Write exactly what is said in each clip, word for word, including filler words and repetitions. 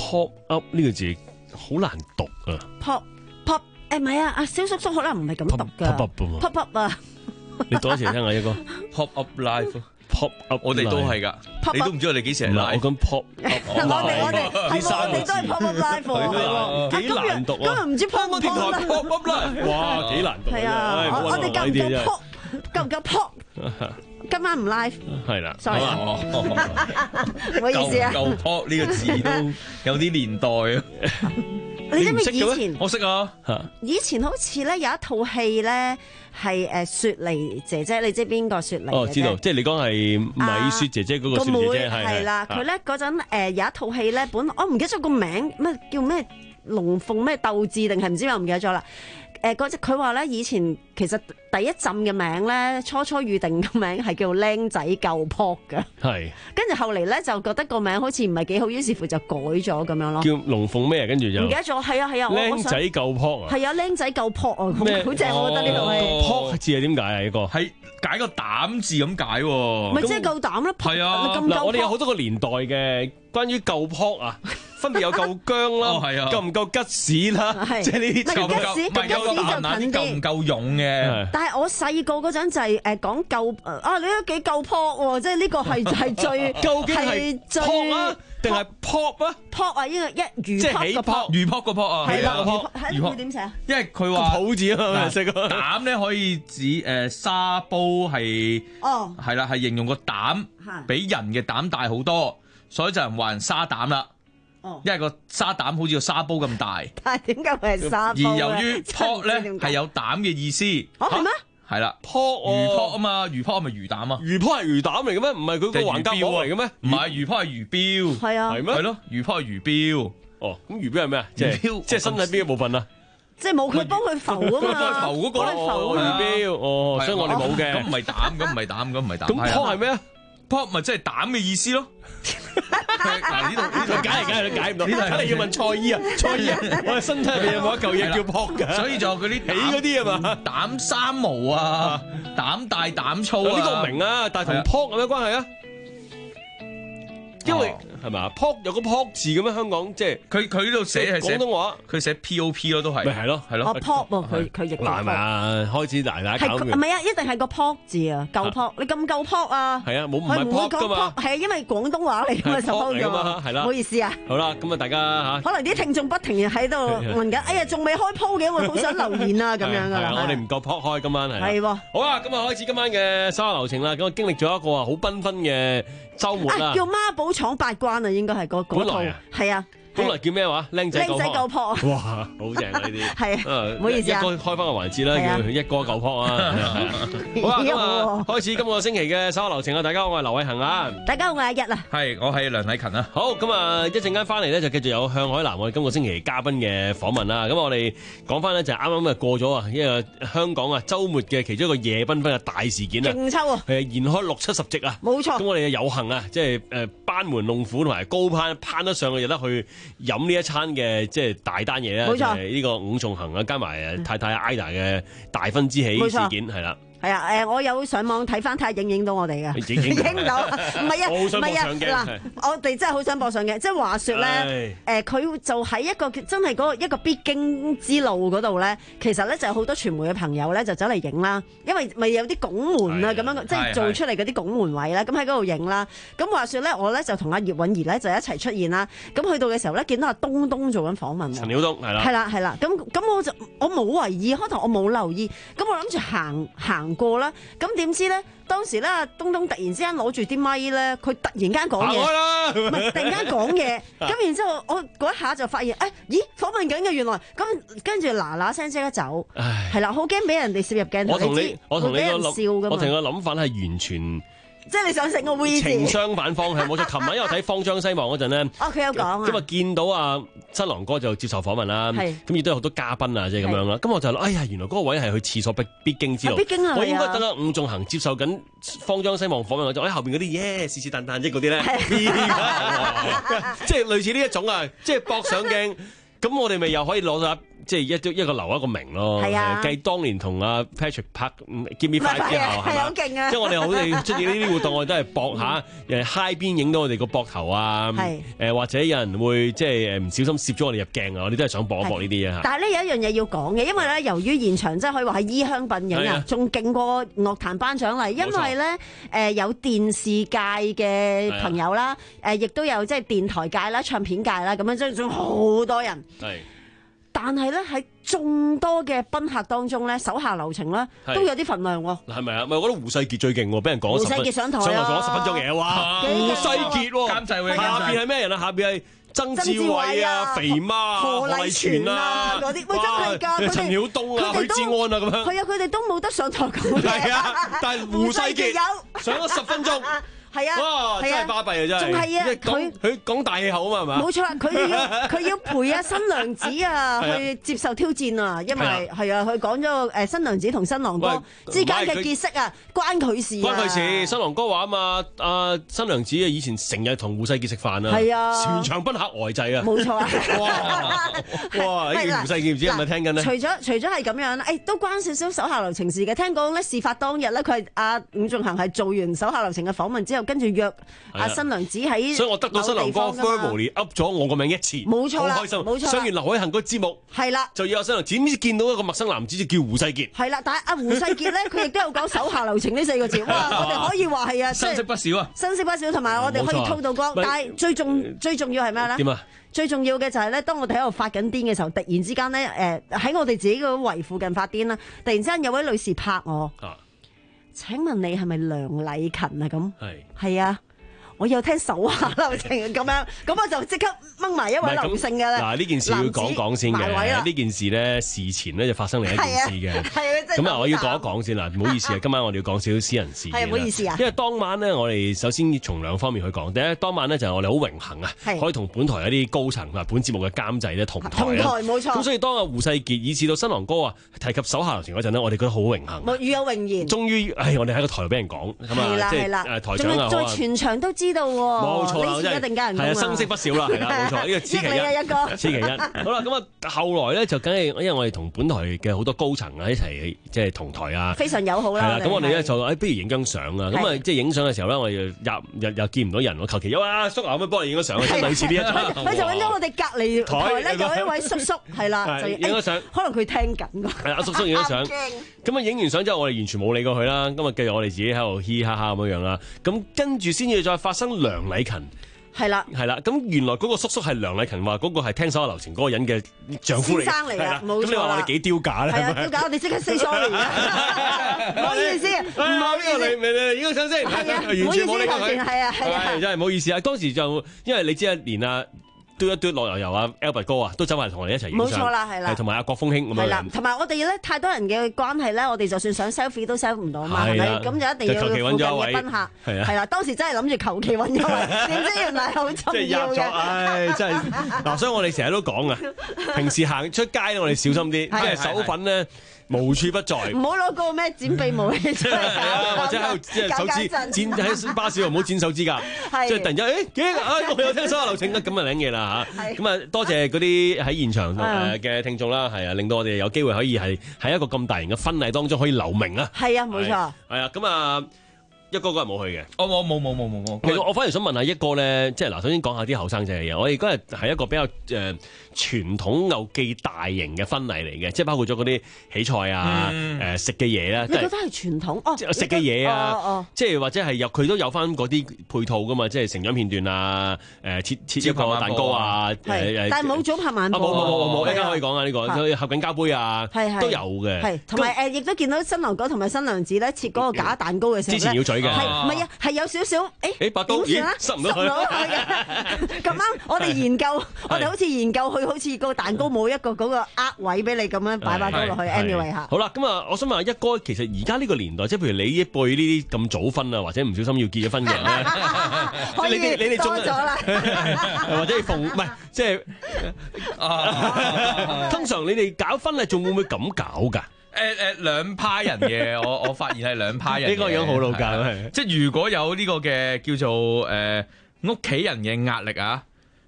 pop up 呢個字好難讀啊 pop pop 誒唔係啊，阿蕭叔叔可能唔係咁讀噶 pop up 啊嘛 pop up 啊， 你讀一次嚟聽下一個 pop up live。 pop up， 我哋都係噶， Pop up 你都唔知我哋幾時係嗱，我 live。 講 pop 我哋我哋係喎我哋都係 pop up live 喎， 幾難讀啊今日唔知 pop 唔 pop 啦， pop up live， 哇，幾難讀係啊，我我哋夠唔夠 pop，夠唔夠 pop？今晚唔 live， 係啦 sorry 好啊唔好意思啊。 夠 pop 呢個字都有啲年代啊！ 你知唔知你唔識嘅咩以前我識啊， 以前好似咧有一套戲咧係誒雪梨姐姐，你知邊個雪梨嘅啫？ 哦，知道，即係你講係米雪姐姐嗰個雪個妹姐姐係係啦，佢咧嗰陣誒有一套戲咧，本我唔記得咗個名，咩叫咩龍鳳咩鬥智定係唔知我唔記得咗啦。誒嗰隻佢話咧，以前其實第一陣嘅名咧，初初預定嘅名係叫僆仔夠撲嘅， 係跟住後嚟咧就覺得個名好似唔係幾好，於是乎就改咗咁樣咯。 叫龍鳳咩？跟住就唔記得咗，係啊係啊，我我想僆仔夠撲啊！ 係啊，僆仔夠撲啊， 咩好正，我覺得呢套戲。 撲字係點解啊？呢個係解個膽字咁解喎。 咪即係夠膽咯， 係啊咁嗱，我哋有夠好多個年代嘅關於夠撲啊，分別有夠薑啦， 哦係啊夠唔夠吉士啦， 係即係呢啲唔係夠唔夠吉士唔係有個吉士就彈啊，啲近啲夠唔夠勇嘅？ 係但係我細個嗰陣就係誒講夠啊，你都幾夠撲喎，即係呢個係係最究竟係最撲啊定係 pop 啊？ 撲啊！呢個一魚即係起撲個撲， 魚撲個撲啊， 係啦， 係啊魚撲係魚撲會點寫啊？ 因為佢個話抱字啊嘛，細個膽咧可以指誒沙煲係哦， 係啦，係形容個膽係比人嘅膽大好多，所以就人話人沙膽啦。 哦， 因為個沙膽好似個沙煲咁大， 但係點解會係沙而煲由於真係撲咧唔知點解係有膽嘅意思， 哦係咩？ 係啦， 撲魚撲啊哦， 嘛，魚撲係咪魚膽啊？ 魚撲係魚膽嚟嘅咩？唔係佢個橫膈膜嚟嘅咩？ 唔係魚撲係魚標， 係啊係，咩係？咯，魚撲係魚標， 哦，咁魚標係咩啊？即係魚標即係身體邊一部分啊？ 即係冇佢幫佢浮啊嘛， 浮嗰個幫佢浮魚啊嘛。 標，哦，所以我哋冇嘅。 咁唔係膽，咁唔係膽，咁唔係膽。 咁撲係咩啊？ 撲咪即係膽嘅意思咯。嗱呢度呢度解嚟解去都解唔到， 呢度係睇嚟要問蔡醫啊，蔡醫啊，我哋身體入面有冇一嚿嘢叫撲㗎？ 所以仲有嗰啲起嗰啲啊嘛， 膽三毛啊，膽大膽粗啊， 呢個我明啊，但係同係啊撲有咩關係啊？因為係咪啊？撲有個撲字嘅咩？香港即係佢佢呢度寫係寫廣東話， 佢寫 P O P 咯，都係咪係咯， 係咯哦，撲喎，佢佢譯嗱係咪啊？開始大大係搞嘅， 佢唔係啊，一定係個撲字啊，夠撲，你咁夠撲啊？ 係啊，冇唔係佢唔會講撲㗎嘛撲，。係啊，因為廣東話嚟㗎嘛， 係撲嚟㗎嘛嘛， 係啦唔好意思啊。 好啦，咁啊大家嚇。 可能啲聽眾不停喺度問緊，哎呀，仲未開鋪嘅，我好想留言啊，咁樣噶啦。 係啊，我哋唔夠撲開今晚係。 係喎， 好啦，咁啊開始今晚嘅稍後流程啦。咁啊經歷咗一個啊好繽紛嘅週末啦啊，。叫孖寶闖八關啊，應該係嗰嗰套本來啊， 係啊， 本來叫咩話？僆仔僆仔夠撲啊， 哇，好正啊呢啲。 係啊， 啊唔好意思啊一哥開翻個環節啦， 係啊叫一哥夠撲啊！好啦，咁好啊喎開始今個星期嘅稍後流程啊！大家好，我係劉偉恒啊。 大家好，我係阿一啊， 係我係梁禮勤啊， 好咁啊！一陣間翻嚟咧，就繼續有向海南我哋今個星期嘉賓嘅訪問啦。咁我哋講翻咧就係啱啱啊過咗啊，一個香港啊週末嘅其中一個夜繽紛嘅大事件啊， 勁抽啊， 係延開六七十席啊！ 冇錯咁，我哋有幸啊，即係誒班門弄斧同埋高攀攀得上去，有得去飲呢一餐嘅即係大單嘢啦。 冇錯就係呢個伍仲衡啊，加埋誒太太 Ida 嘅大婚之喜冇錯事件係啦。 係啊，誒，我有上網睇翻睇下影影到我哋嘅， 影影到影到，唔係啊， 我好想唔係啊， 播上鏡嗱，我哋真係好想播上鏡，即係話説咧。 唉誒佢、就喺一個真係嗰個一個必經之路嗰度咧，其實咧就有好多傳媒嘅朋友咧就走嚟影啦，因為咪有啲拱門啊係咁樣，即係係做出嚟嗰啲拱門位啦，咁喺嗰度影啦。咁話說咧，我咧就同阿葉韻儀咧就一齊出現啦。咁去到嘅時候咧，見到阿東東做緊訪問喎。 陳曉東係啦係。啦係啦，咁咁我就我冇為意，開頭我冇留意，咁我諗住行行過啦，咁點知咧當時咧阿東東突然之間攞住啲咪咧，佢突然間講行開嘢。 啦！ 唔係突然間講嘢，咁然之後我嗰一下就發現，誒、咦訪問緊嘅原來，咁跟住嗱嗱聲即刻走， 唉， 係啦，好驚俾人哋攝入鏡頭， 我同你你知我同你會俾人個諗， 笑噶嘛， 我同你個諗法係完全即係你想成個 V 字， 呈相反方向。冇錯，琴晚因為睇《方張西望》嗰陣咧。 哦佢有講啊， 咁啊，見到啊新郎哥就接受訪問啦， 係咁亦都有好多嘉賓啊，即係咁樣啦。咁我就諗，哎呀，原來嗰個位係去廁所必必經之路。 必經啊我應該係啊等阿伍仲衡接受緊方張西望訪問嗰陣，喺後邊嗰啲耶是是但但即嗰啲咧，即係類似呢一種啊，即係搏上鏡。咁我哋咪又可以攞到即係一一個留一個名咯。 係啊， 繼當年同阿 Patrick 拍 Give Me Five 之後係係好勁啊！ 即係我哋好哋出現呢啲活動，我哋都係搏下誒嗨邊影到我哋個膊頭啊，誒或者有人會即係誒唔小心攝咗我哋入鏡啊，我哋都係想搏一搏呢啲啊。 但係咧有一樣嘢要講嘅，因為咧由於現場即係可以話係衣香鬢影啊，仲勁過樂壇頒獎禮，因為咧誒有電視界嘅朋友啦，誒亦都有即係電台界啦、唱片界啦，咁樣即係仲好多人。係，但係咧喺眾多嘅賓客當中咧，手下留情咧都有啲份量喎。係咪啊？咪我覺得胡世傑最勁喎，俾人講咗十分，胡世傑上台上台講十分鐘嘢，哇！胡世傑監製會，下邊係咩人啊？下邊係曾志偉啊、肥媽、何麗全啊嗰啲，喂真係㗎，陳曉東啊、許志安啊咁樣。係啊，佢哋都冇得上台講嘢。係啊，但係胡世傑有上咗十分鐘。係啊，哇，真係巴閉啊，真係。仲係啊，佢佢講大氣候啊嘛，係嘛？冇錯啦，佢要佢要陪啊新娘子啊去接受挑戰啊，因為係啊，佢講咗誒新娘子同新郎哥之間嘅結識啊，關佢事。關佢事，新郎哥話啊嘛，阿新娘子啊以前成日同胡世傑食飯啊，係啊，全場賓客呆滯啊，冇錯啊。哇哇，呢件胡世傑唔知係咪聽緊呢？除咗除咗係咁樣，誒都關少少手下留情事嘅。聽講咧事發當日咧，佢係阿伍仲衡係做完手下留情嘅訪問之後。跟住約阿新娘子喺，所以我得到新郎哥 verbally up 咗我個名一次，冇錯啦，好開心，冇錯。上完劉海恒個節目，係啦，就要阿新娘子，點知見到一個陌生男子就叫胡世傑，係啦。但係阿胡世傑咧，佢亦都有講手下留情呢四個字，哇！我哋可以話係啊，新識不少啊，新識不少，同埋我哋可以滔到光。但係最重最重要係咩咧？點啊？最重要嘅就係咧，當我哋喺度發緊癲嘅時候，突然之間咧，誒喺我哋自己個圍附近發癲啦，突然之間有位女士拍我。請問你係咪梁禮勤啊？咁係係啊，我有聽手下留情咁樣，咁我就即刻掹埋一位劉姓嘅啦。嗱，呢件事要講講先嘅，呢件事咧事前咧就發生另一件事嘅。係啊，咁啊，我要講一講先啦。唔好意思啊，今晚我哋要講少少私人事。係唔好意思啊。因為當晚咧，我哋首先從兩方面去講。第一，當晚咧就係我哋好榮幸啊，可以同本台一啲高層同埋本節目嘅監製咧同台。同台冇錯。咁所以當阿胡世傑以至到新郎哥啊提及手下留情嗰陣呢，我哋覺得好榮幸。冇與有榮焉。終於，唉，我哋喺個台度俾人講，咁啊，即係誒台長啊，在全場都知道喎。冇錯啦，真係一定加人工啊！係啊，生識不少啦，係啦，冇錯，呢個此其一，一個此其一。好啦，咁啊，後來咧就梗係，因為我哋同本台嘅好多高層啊一齊即係同台啊，非常友好啦。係啦，咁我哋咧就誒，不如影張相啊。咁啊，即係影相嘅時候咧，我哋又又又見唔到人，我求其有啊叔啊，可唔可以幫你影張相啊？真係類似呢一種。佢就揾咗我哋隔離台咧，有一位叔叔係啦，就影咗相。可能佢聽緊㗎。係啊，叔叔影咗相。咁啊，影完相之後，我哋完全冇理過佢啦。咁啊，繼續我哋自己喺度嘻嘻哈哈咁樣樣啦。咁跟住先至再發生梁禮勤。係啦，係啦，咁原來嗰個叔叔係梁禮勤話嗰個係聽手下留情嗰個人嘅丈夫嚟，先生嚟㗎，冇錯。咁你話我哋幾丟架咧？係啊，丟架，我哋即刻 say sorry 啊！唔好意思，唔好意思，你你你影個相先，係啊，完全冇理佢，係啊，係啊，真係唔好意思啊！當時就因為你知啊，連啊。嘟一嘟落油油啊 Albert 哥啊，都走埋同我哋一齊影相。冇錯啦，係啦，同埋阿郭峰兄咁樣。係啦，同埋我哋咧太多人嘅關係咧，我哋就算想 selfie 都 selfie 唔到啊嘛，係咪？咁就一定要附近嘅賓客。係啊，係啦，當時真係諗住求其揾一位，點知原來好重要嘅。唉，真係嗱，所以我哋成日都講啊，平時行出街我哋小心啲，即係手粉咧。無處不在，唔好攞個咩剪鼻毛嚟出嚟，或者喺度即係手指剪喺巴士度唔好剪手指甲，即係突然之間誒幾啊我有聽手下留情啊咁啊領嘢啦嚇，咁啊多謝嗰啲喺現場誒嘅聽眾啦，係啊令到我哋有機會可以係喺一個咁大型嘅婚禮當中可以留名啊，係啊冇錯，係啊咁啊。一哥嗰日冇去嘅，我冇冇冇冇冇冇。其實我反而想問下一哥咧，即係嗱，首先講下啲後生仔嘅嘢。我哋嗰日係一個比較誒傳統又幾大型嘅婚禮嚟嘅，即係包括咗嗰啲喜菜啊、誒食嘅嘢啦。你覺得係傳統？哦，食嘅嘢啊，即係或者係有佢都有翻嗰啲配套噶嘛，即係成長片段啊，誒切切一個蛋糕啊，誒但係冇早拍晚播。冇冇冇冇，一陣間可以講啊呢個，合緊交杯啊，都有嘅。係同埋誒，亦都見到新郎哥同埋新娘子咧切嗰個假蛋糕嘅時候咧，之前要嘴。係唔係啊？係有少少誒，把刀點算啊？塞唔到去。咁啱，我哋研究，我哋好似研究佢，好似個蛋糕冇一個嗰個呃位俾你咁樣擺把刀落去。anyway 嚇。好啦，咁啊，我想問下一哥，其實而家呢個年代，即係譬如你呢一輩呢啲咁早婚啊，或者唔小心要結咗婚嘅人咧，可以你哋多咗啦，或者逢唔係即係通常你哋搞婚禮仲會唔會咁搞㗎？誒誒兩派人嘅，我我發現係兩派人。呢個樣好老教係，即係如果有呢個嘅叫做誒屋企人嘅壓力啊，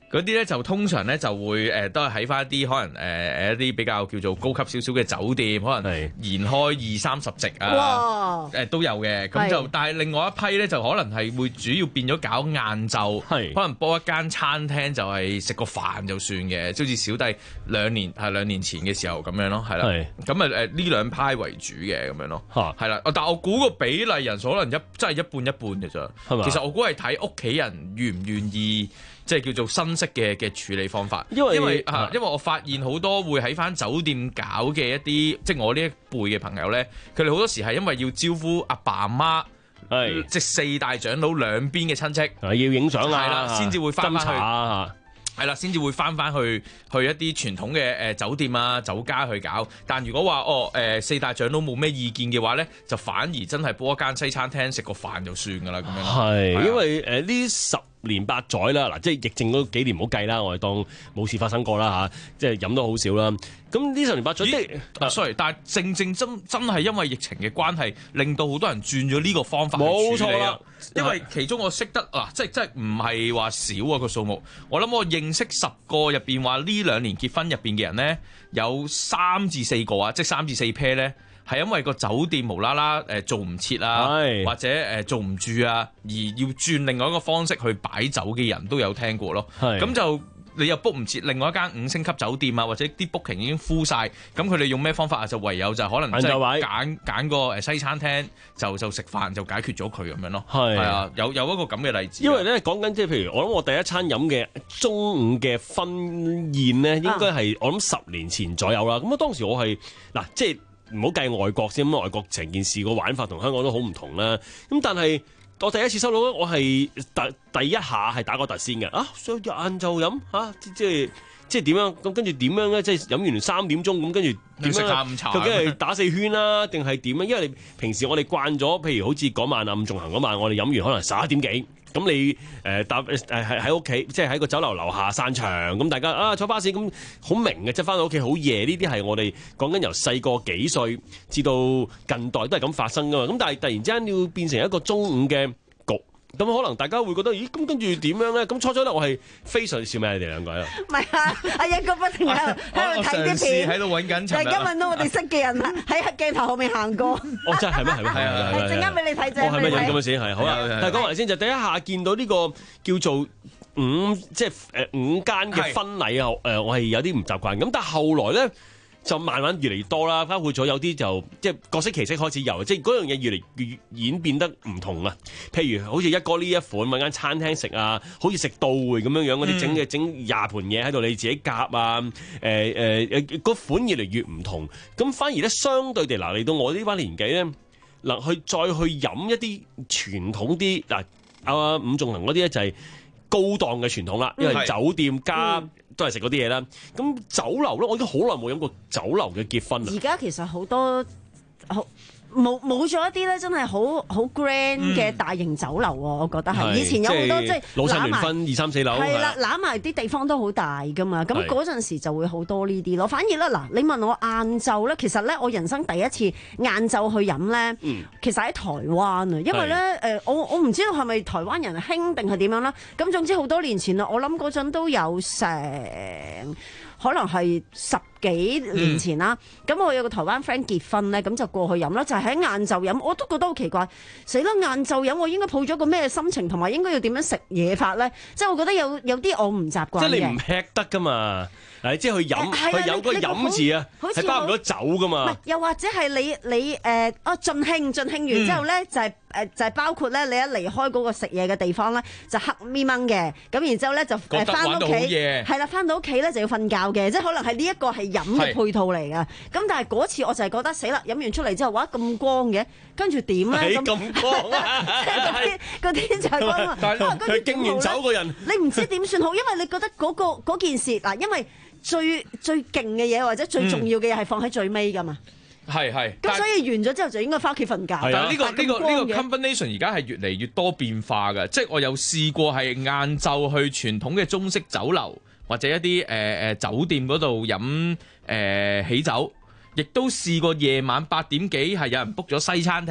嗰啲咧就通常咧就會誒、呃、都係喺翻一啲可能誒誒、呃、一啲比較叫做高級少少嘅酒店，可能延開二三十席啊，誒、 哇呃、都有嘅。咁就但係另外一批咧就可能係會主要變咗搞晏晝， 係可能幫一間餐廳就係食個飯就算嘅，即好似小弟兩年係兩年前嘅時候咁樣咯，係啦。咁啊誒呢兩派為主嘅咁樣咯，係啦。但我估個比例人數可能一真係一半一半嘅咋。其實我估係睇屋企人願唔願意。即係叫做新式嘅嘅處理方法，因為因為啊，因為我發現好多會喺翻酒店搞嘅一啲，即係我呢一輩嘅朋友咧，佢哋好多時係因為要招呼阿爸阿媽，係即係四大長老兩邊嘅親戚， 要影相啊， 係啦，先至會翻翻去。 啊係啦，先至會翻翻去去一啲傳統嘅誒酒店啊、酒家去搞。但如果話哦誒、呃、四大長老冇咩意見嘅話咧，就反而真係煲一間西餐廳食個飯就算㗎啦咁樣。 係，因為誒呢、呃、十年八載啦，嗱即係疫症嗰幾年唔好計啦，我哋當冇事發生過啦嚇，即係飲都好少啦。咁呢十年八載即係，sorry，但係正正真真係因為疫情嘅關係，令到好多人轉咗呢個方法去處理。冇錯啦，因為其中我識得嗱、啊，即係即係唔係話少啊個數目。我諗我認識十個入邊話呢兩年結婚入邊嘅人咧，有三至四個啊，即係三至四 pair 咧，係因為個酒店無啦啦誒做唔切啊，或者誒做唔住啊，而要轉另外一個方式去擺酒嘅人都有聽過咯。咁就。你又 book 唔切另外一間五星級酒店啊，或者啲 booking 已經 full 晒，咁佢哋用咩方法啊？就唯有就可能即係揀揀個誒西餐廳，就就食飯就解決咗佢咁樣咯。係係啊，有有一個咁嘅例子。 因為咧講緊即係譬如我諗我第一餐飲嘅中午嘅婚宴咧，應該係我諗十年前左右啦。咁啊當時我係嗱即係唔好計外國先，咁外國成件事個玩法同香港都好唔同啦。咁但係。我第一次收到咧，我係第第一下係打個突先嘅啊！上晝晏晝飲嚇，即係即係點樣咁？跟住點樣咧？即係飲完三點鐘咁，跟住點食下午茶？ 究竟係打四圈啦，定係點啊？因為你平時我哋慣咗，譬如好似嗰晚暗仲行嗰晚，我哋飲完可能十一點幾，咁你誒搭誒係喺屋企，即係喺個酒樓樓下散場，咁大家啊坐巴士咁好明嘅，即係翻到屋企好夜。呢啲係我哋講緊由細個幾歲至到近代都係咁發生噶嘛。咁但係突然之間要變成一個中午嘅局，咁可能大家會覺得，咦？咁跟住點樣咧？咁初初咧，我係非常笑咩？你哋兩個啊？ 唔係啊！阿一哥不停喺度喺度睇啲片， 喺度揾緊。 突然間問到我哋識嘅人啦，喺鏡頭後面行過。 哦，真係咩？係咩？係啊！ 係陣間俾你睇啫。 哦，係咪有咁嘅事？係好啦。但係講埋先，就第一下見到呢個叫做五，即係誒五間嘅婚禮啊！誒，我係有啲唔習慣。咁但係後來咧。就慢慢越嚟越多啦，包括咗有啲就即係各式其式開始有，即係嗰樣嘢越嚟越演變得唔同啊！譬如好似一哥呢一款揾間餐廳食啊，好似食到會咁樣樣嗰啲整嘅整廿盤嘢喺度，你自己夾啊！誒誒誒個款越嚟越唔同，咁反而咧相對地嗱嚟到我呢班年紀咧嗱去再去飲一啲傳統啲嗱啊伍仲衡嗰啲咧就係高檔嘅傳統啦，因為酒店加。嗯都係食嗰啲嘢啦，咁酒樓咧，我已經好耐冇飲過酒樓嘅結婚啦。 而家其實好多好冇冇咗一啲咧，真係好好 grand 嘅大型酒樓喎，我覺得係。以前有好多即係老細聯婚二三四樓， 係啦，攬埋啲地方都好大噶嘛。咁嗰陣時就會好多呢啲咯。反而咧嗱，你問我晏晝咧，其實咧我人生第一次晏晝去飲咧，嗯、其實喺台灣啊，因為咧誒，我我唔知道係咪台灣人興定係點樣啦。咁總之好多年前啦，我諗嗰陣都有成。可能係十幾年前啦，咁、嗯、我有個台灣 friend 結婚咧，咁就過去飲啦，就係喺晏晝飲，我都覺得好奇怪，死啦！晏晝飲我應該抱咗個咩心情，同埋應該要點樣食嘢法咧？即係我覺得有有啲我唔習慣嘅。即係你唔吃得噶嘛？誒，即係去飲，佢有個飲字啊，係包唔到酒噶嘛？ 又或者係你你誒啊盡興盡興完之後咧，嗯、就係、是、誒就係、是、包括咧，你一離開嗰個食嘢嘅地方咧，就黑咪掹嘅，咁然之後咧就誒翻屋企，係啦，翻到屋企咧就要瞓覺嘅，即係可能係呢一個係飲嘅配套嚟㗎。咁但係嗰次我就係覺得死啦，飲完出嚟之後，哇咁光嘅，跟住點咧？ 咁光啊！ 嗰啲嗰啲就係光啊！ 佢敬完酒個人， 你唔知點算好，因為你覺得嗰、嗰個嗰件事嗱，因為。最最勁嘅嘢或者最重要嘅嘢係放喺最尾㗎嘛， 係係、嗯。 咁所以完咗之後就應該翻屋企瞓覺。 但係呢個呢個呢個 combination 而家係越嚟越多變化嘅，即係我有試過係晏晝去傳統嘅中式酒樓或者一啲誒誒酒店嗰度飲誒喜酒，亦都試過夜晚八點幾係有人 book 咗西餐廳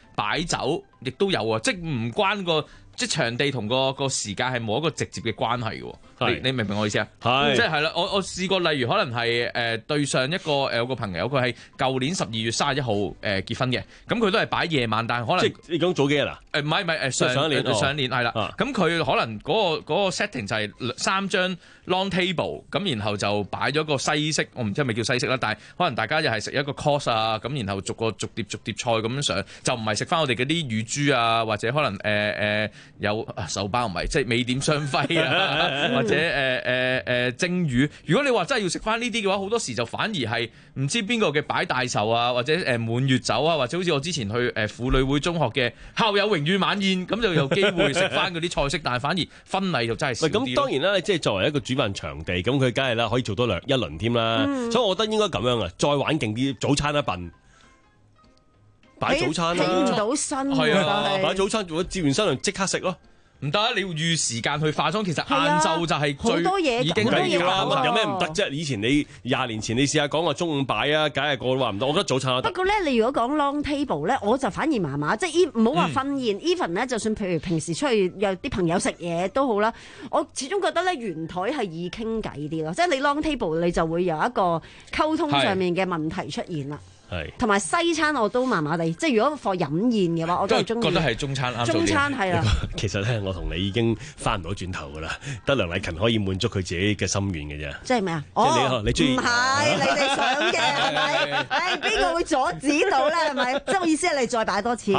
擺酒亦都有啊，即係唔關個即係場地同個個時間係冇一個直接嘅關係嘅。你你明唔明我意思啊？係即係係啦，我我試過，例如可能係誒、呃、對上一個誒有個朋友，佢係舊年十二月三十一號誒結婚嘅，咁佢都係擺夜晚，但係可能即係你講早幾日啊？ 誒唔係唔係誒上上一年、 呃、上一年係啦，咁佢、啊、可能嗰、嗰個嗰個 setting 就係三張 long table，咁然後就擺咗個西式，我唔知係咪叫西式啦，但係可能大家又係食一個 course 啊，咁然後逐個逐碟逐碟菜咁樣上，就唔係食翻我哋嗰啲乳豬啊，或者可能誒誒、呃呃、有啊手包唔係，即係美點雙輝啊，或者誒誒誒蒸魚。如果你話真係要食翻呢啲嘅話，好多時就反而係唔知邊個嘅擺大壽啊，或者誒滿月酒啊，或者好似我之前去誒婦女會中學嘅校友榮譽晚宴，咁就有機會食翻嗰啲菜式，但係反而婚禮就真係少啲。 咁當然啦，即係作為一個主辦場地，咁佢梗係啦，可以做多兩一輪添啦。嗯、所以我覺得應該咁樣啊，再玩勁啲，早餐一頓，擺早餐啦， 起唔到身係啊，擺早餐做咗接完新娘即刻食咯。 唔得啊！你要預時間去化妝，其實晏晝就係最好多嘢已經緊要啦。有咩唔得啫？以前你廿年前你試下講話中午擺啊，梗係個個都話唔得。我覺得早餐得。 不過咧，你如果講 long table 咧，我就反而麻麻，即係唔好話婚宴 even 咧，就算譬如平時出去有啲朋友食嘢都好啦，我始終覺得咧圓台係易傾偈啲咯。即係你 long table 你就會有一個溝通上面嘅問題出現啦。係，同埋西餐我都麻麻地，即係如果課飲宴嘅話，我都係中意。 覺得係中餐啱。 中餐係啦。 其實咧，我同你已經翻唔到轉頭噶啦，得梁麗勤可以滿足佢自己嘅心願嘅啫。 即係咩啊？ 即係你，你中意？ 唔係你哋想嘅係咪？誒，邊個會阻止到咧？係咪？即係我意思係你再擺多次。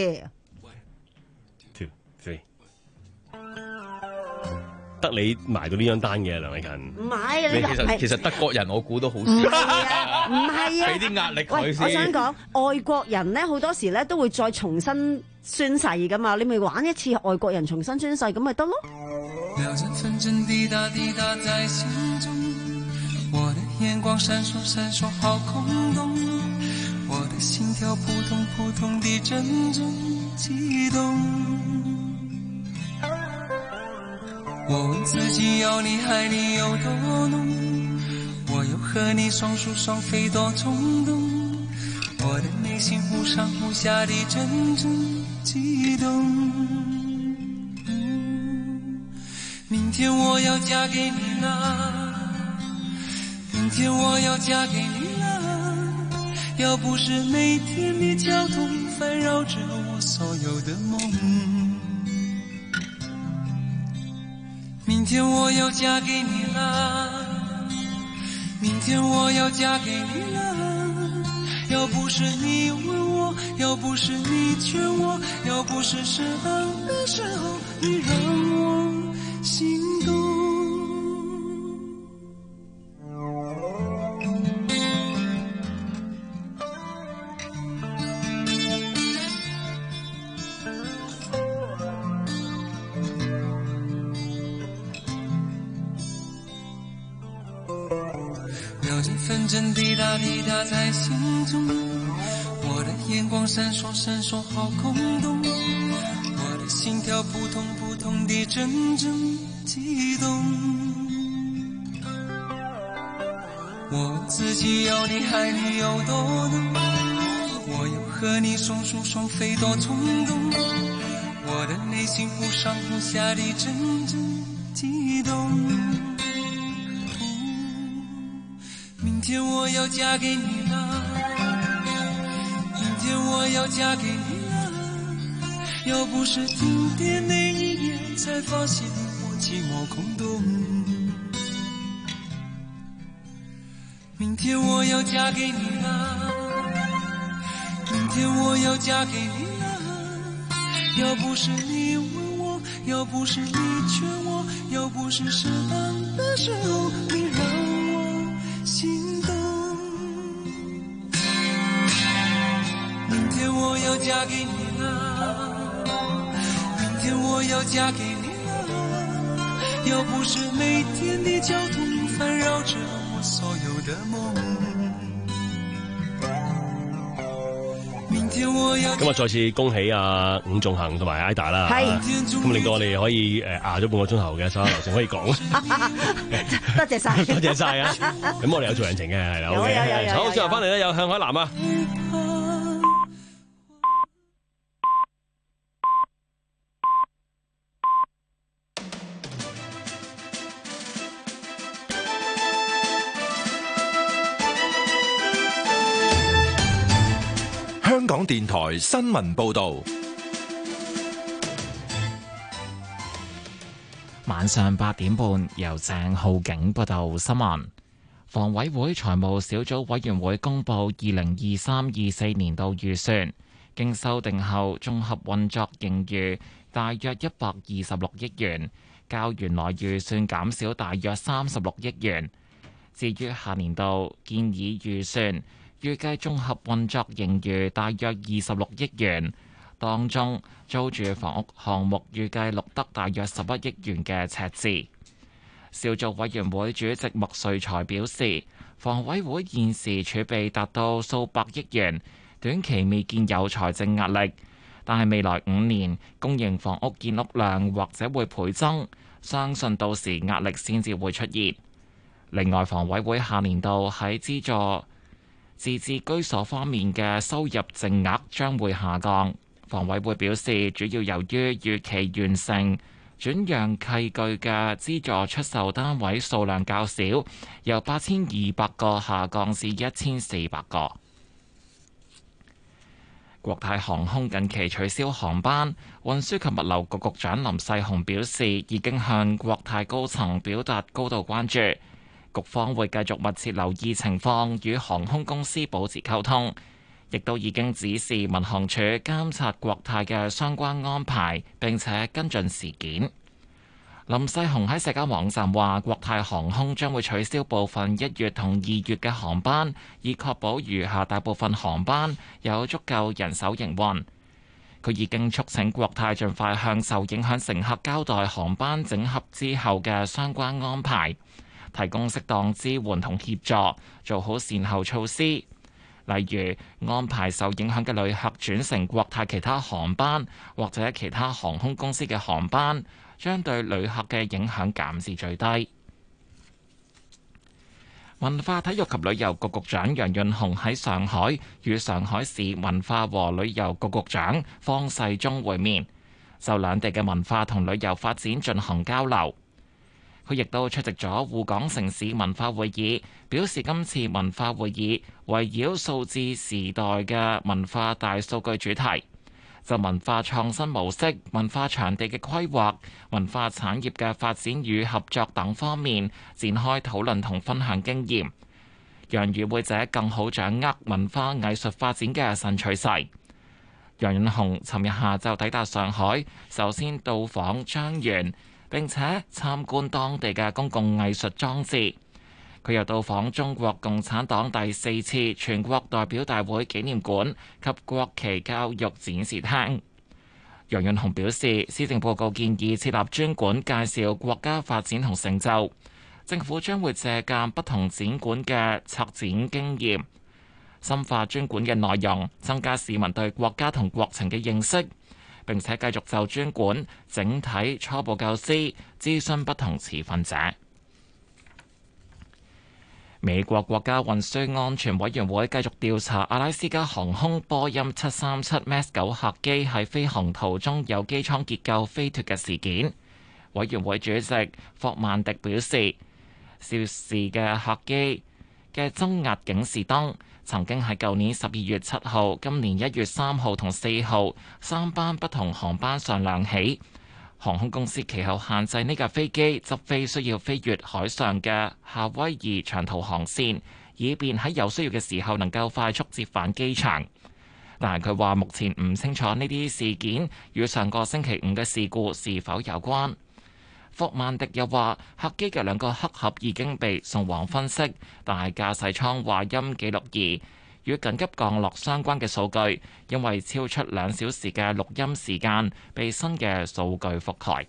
得你埋到呢張單嘅梁麗勤， 唔係你其實其實德國人我估都好少，唔係啊， 俾啲壓力佢先。 我想講外國人咧，好多時咧都會再重新宣誓噶嘛，你咪玩一次外國人重新宣誓咁咪得咯。 我問自己要你愛你有多濃，我又和你雙宿雙飛多衝動，我的內心忽上忽下的陣陣悸動、嗯、明天我要嫁給你了，明天我要嫁給你了，要不是每天的交通煩擾着我所有的夢，明天我要嫁給你了，明天我要嫁給你了，要不是你問我，要不是你勸我，要不是適當的時候你讓我心動。分針滴答滴答在心中，我的眼光閃爍閃爍好空洞，我的心跳撲通撲通地陣陣悸動，我問自己要你愛你有多濃，我又和你雙宿雙飛多衝動，我的內心忽上忽下地陣陣悸動，明天我要嫁給你了，明天我要嫁給你了，要不是停電那一夜才發現我寂寞空洞，明天我要嫁給你了，明天我要嫁給你了，要不是你問我，要不是你勸我，要不是適當的時候你讓我心動，明天我要嫁給你了，明天我要嫁給你了，要不是每天的交通煩擾着我所有的夢，明天我要。 今日再次恭喜阿伍仲衡同埋 Ida 啦，咁令到我哋可以誒壓咗半個鐘頭嘅手下留情可以講， 多謝晒， 多謝晒啊！咁我哋有做人情嘅係啦，好嘅，好，之後翻嚟咧有向海嵐啊。 港電台新聞報道。 晚上八點半，由鄭浩景報道新聞。房委會財務小組委員會公布二零二三二四年度預算，經修訂後綜合運作盈餘大約一百二十六億元，較原來預算減少大約三十六億元。至於下年度建議預算，預計綜合運作盈餘大約二十六億元。當中租住房屋項目預計錄得大約十一億元嘅赤字。小組委員會主席麥瑞才表示，房委會現時儲備達到數百億元，短期未見有財政壓力，但係未來五年公營房屋建屋量或者會倍增，相信到時壓力先至會出現。另外，房委會下年度喺資助自置居所方面嘅收入淨額將會下降。房委會表示，主要由於預期完成轉讓契據嘅資助出售單位數量較少，由八千二百個下降至一千四百個。國泰航空近期取消航班，運輸及物流局局長林世雄表示，已經向國泰高層表達高度關注，局方會繼續密切留意情況，與航空公司保持溝通。亦都已經指示民航處監察國泰嘅相關安排，並且跟進事件。林世雄喺社交網站話，國泰航空將會取消部分一月同二月嘅航班，以確保餘下大部分航班有足夠人手營運。佢已經促請國泰盡快向受影響乘客交代航班整合之後嘅相關安排，提供適當支援同協助，做好善後措施。例如安排受影響嘅旅客轉乘國泰其他航班或者其他航空公司嘅航班，將對旅客嘅影響減至最低。文化體育及旅遊局局長楊潤雄喺上海與上海市文化和旅遊局局長方世忠會面，就兩地嘅文化同旅遊發展進行交流。佢亦都出席咗滬港城市文化會議，表示今次文化會議圍繞數字時代嘅文化大數據主題，就文化創新模式、文化場地嘅規劃、文化產業嘅發展與合作等方面展開討論同分享經驗，讓與會者更好掌握文化藝術發展嘅新趨勢。楊潤雄尋日下晝抵達上海，首先到訪張園，並且參觀當地嘅公共藝術裝置。佢又到訪中國共產黨第四次全國代表大會紀念館及國旗教育展示廳。楊潤雄表示，施政報告建議設立專館介紹國家發展同成就，政府將會借鑑不同展館嘅策展經驗，深化專館嘅內容，增加市民對國家同國情嘅認識。並且繼續就專館整體初步構思諮詢不同持份者。美國國家運輸安全委員會繼續調查阿拉斯加航空波音七三七 MAX 九客機喺飛行途中有機艙結構飛脱嘅事件。委員會主席霍曼迪表示，涉事嘅客機嘅增壓警示燈曾經喺舊年十二月七號、今年一月三號同四號三班不同航班上亮起。航空公司其後限制呢架飛機執飛需要飛越海上嘅夏威夷長途航線，以便喺有需要嘅時候能夠快速折返機場。但係佢話目前唔清楚呢啲事件與上個星期五嘅事故是否有關。霍曼迪又話，客機嘅兩個黑盒已經被送往分析，但係駕駛艙話音記錄儀與緊急降落相關嘅數據，因為超出兩小時嘅錄音時間，被新嘅數據覆蓋。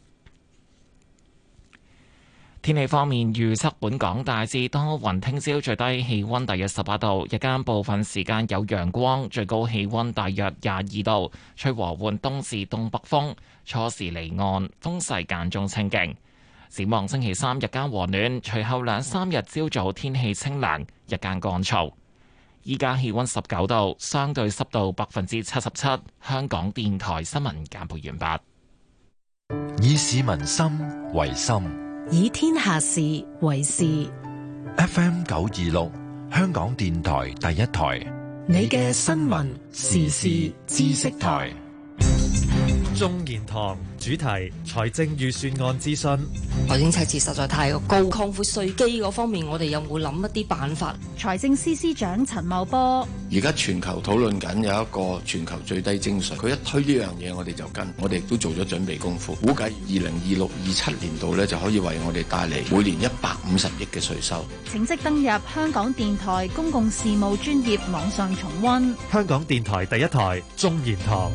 天氣方面預測，本港大致多雲，聽朝最低氣溫大約十八度，日間部分時間有陽光，最高氣溫大約廿二度，吹和緩東至東北風，初時離岸，風勢間中清勁。展望星期三日間和暖，隨後兩三日朝早天氣清涼，日間乾燥。依家氣溫十九度，相對濕度百分之七十七。香港電台新聞簡報完畢。 以市民心為心， 以天下事為事。 F M 九二六，香港電台第一台， 你嘅新聞時事知識台。 眾言堂主題財政預算案諮詢。 財政赤字實在太高，擴闊稅基嗰方面，我哋有冇諗一啲辦法？ 財政司司長陳茂波， 而家全球討論緊有一個全球最低徵稅，佢一推呢樣嘢，我哋就跟，我哋亦都做咗準備功夫，估計二零二六二七年度呢，就可以為我哋帶嚟每年一百五十億嘅稅收。 請即登入香港電台公共事務專頁網上重溫。 香港電台第一台眾言堂。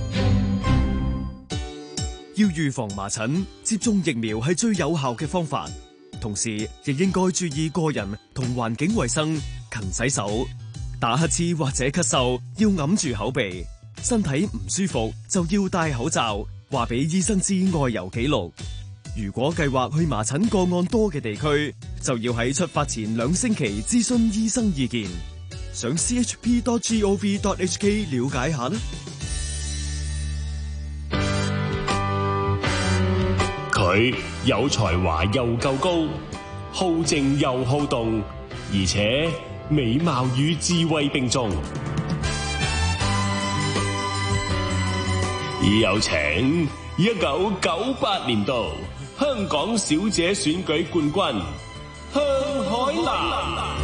要預防麻疹，接種疫苗係最有效嘅方法。同時，亦應該注意個人同環境衛生，勤洗手。打乞嗤或者咳嗽要揞住口鼻，身體唔舒服就要戴口罩。話俾醫生知外遊記錄。如果計劃去麻疹個案多嘅地區，就要喺出發前兩星期諮詢醫生意見。上 c h p dot gov dot h k 了解下啦。 佢有才華又夠高，好靜又好動，而且美貌與智慧並重。有請一九九八年度香港小姐選舉冠軍向海嵐。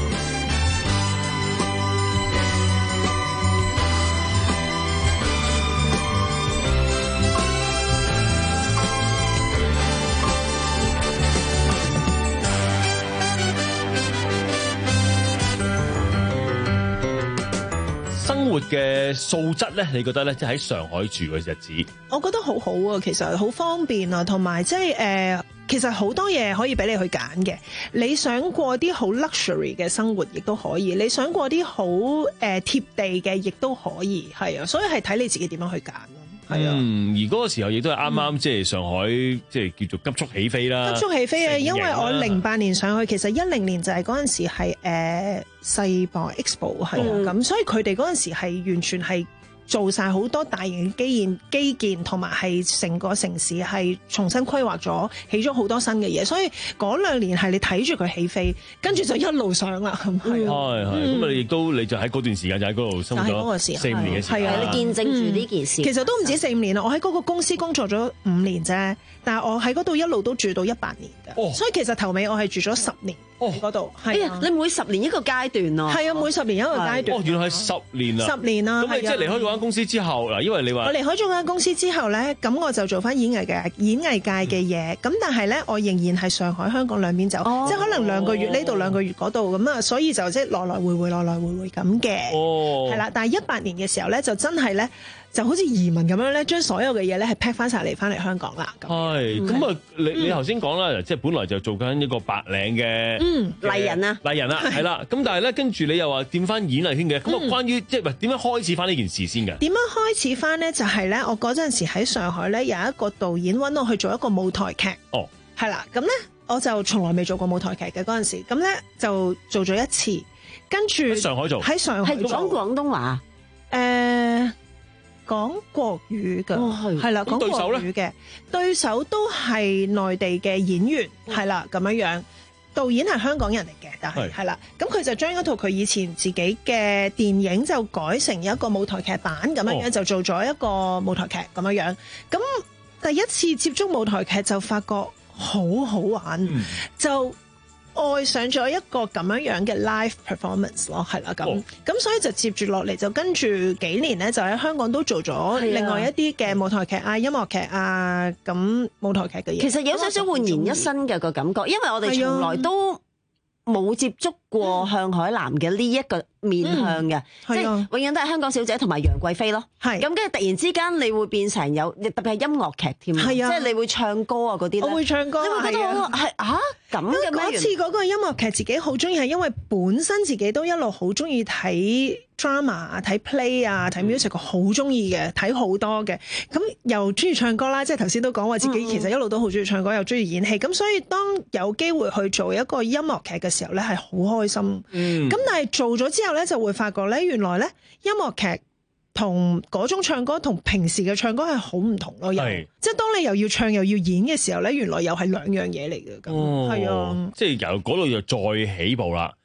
生活嘅素質咧，你覺得咧，即係喺上海住嘅日子， 我覺得好好啊，其實好方便啊，同埋即係誒，其實好多嘢可以俾你去揀嘅。你想過啲好 luxury 嘅生活，亦都可以；你想過啲好誒貼地嘅，亦都可以。係啊，所以係睇你自己點樣去揀咯。係啊， 嗯，而嗰個時候亦都係啱啱即係上海即係叫做急速起飛啦。 急速起飛啊！因為我零八年上去，其實一零年就係嗰陣時係誒、呃、世博 Expo 係啊，咁、嗯、所以佢哋嗰陣時係完全係做晒好多大型嘅基建，基建同埋係成個城市係重新規劃咗，起咗好多新嘅嘢。所以嗰兩年係你睇住佢起飛，跟住就一路上啦。係係咁啊！亦都你就喺嗰段時間就喺嗰度生活咗四五年嘅時間。 係啊，你見證住呢件事。 其實都唔止四五年啦，我喺嗰個公司工作咗五年啫，但係我喺嗰度一路都住到一八年嘅。哦、所以其實頭尾我係住咗十年。哦，嗰度係啊！ 你每十年一個階段咯， 係啊，每十年一個階段。 哦，原來係十年啊！ 十年啊！ 咁你即係離開咗間公司之後嗱，因為你話我離開咗間公司之後咧，咁我就做翻演藝嘅演藝界嘅嘢。咁、嗯、但係咧，我仍然係上海、香港兩邊走，哦、即係可能兩個月呢度，兩個月嗰度咁啊，所以就即係來來回回、來來回回咁嘅。哦，係啦。但係一八年嘅時候咧，就真係咧。就好似移民咁樣咧，將所有嘅嘢咧係 pack 翻晒嚟，翻嚟香港啦。 係，咁啊，你你頭先講啦，即係本來就做緊一個白領嘅， 嗯，麗人啊， 麗人啦，係啦。咁但係咧，跟住你又話掂翻演藝圈嘅，咁啊，關於即係點樣開始翻呢件事先嘅？ 點樣開始翻咧？就係咧，我嗰陣時喺上海咧，有一個導演揾我去做一個舞台劇。哦，係啦，咁咧我就從來未做過舞台劇嘅嗰陣時，咁咧就做咗一次，跟住喺上海做， 喺上海係講廣東話， 誒、呃。講國語嘅，係啦、哦，講國語嘅對手都係內地嘅演員，係啦咁樣樣。導演係香港人嚟嘅，但係係啦，咁佢就將一套佢以前自己嘅電影就改成一個舞台劇版咁樣樣，哦、就做咗一個舞台劇咁樣樣。咁第一次接觸舞台劇就發覺好好玩，嗯、就愛上咗一個咁樣樣嘅 live performance 咯，係啦咁，咁、哦、所以就接住落嚟就跟住幾年咧，就喺香港都做咗另外一啲嘅舞台劇啊、音樂劇啊，咁舞台劇嘅嘢。 其實有少少煥然一新嘅個感覺，因為我哋從來都冇接觸過向海嵐嘅呢一個面向嘅，嗯、即係永遠都係香港小姐同埋楊貴妃咯。係咁，跟住突然之間你會變成有特別係音樂劇添，即係你會唱歌啊嗰啲。我會唱歌， 你會覺得係啊咁嘅咩？ 嗰次嗰個音樂劇自己好中意，係因為本身自己都一路好中意睇 drama、睇 play 啊、睇 music， 好中意嘅，睇好多嘅。咁又中意唱歌啦，即係頭先都講話自己其實一路都好中意唱歌，又中意演戲。咁所以當有機會去做一個音樂劇嘅時候咧，係好開心。咁、嗯、但係做咗之後咧，就會發覺咧，原來咧音樂劇同嗰種唱歌同平時嘅唱歌係好唔同咯。係，即係當你又要唱又要演嘅時候咧，原來又係兩樣嘢嚟嘅。咁係啊， 即係由嗰度又再起步啦。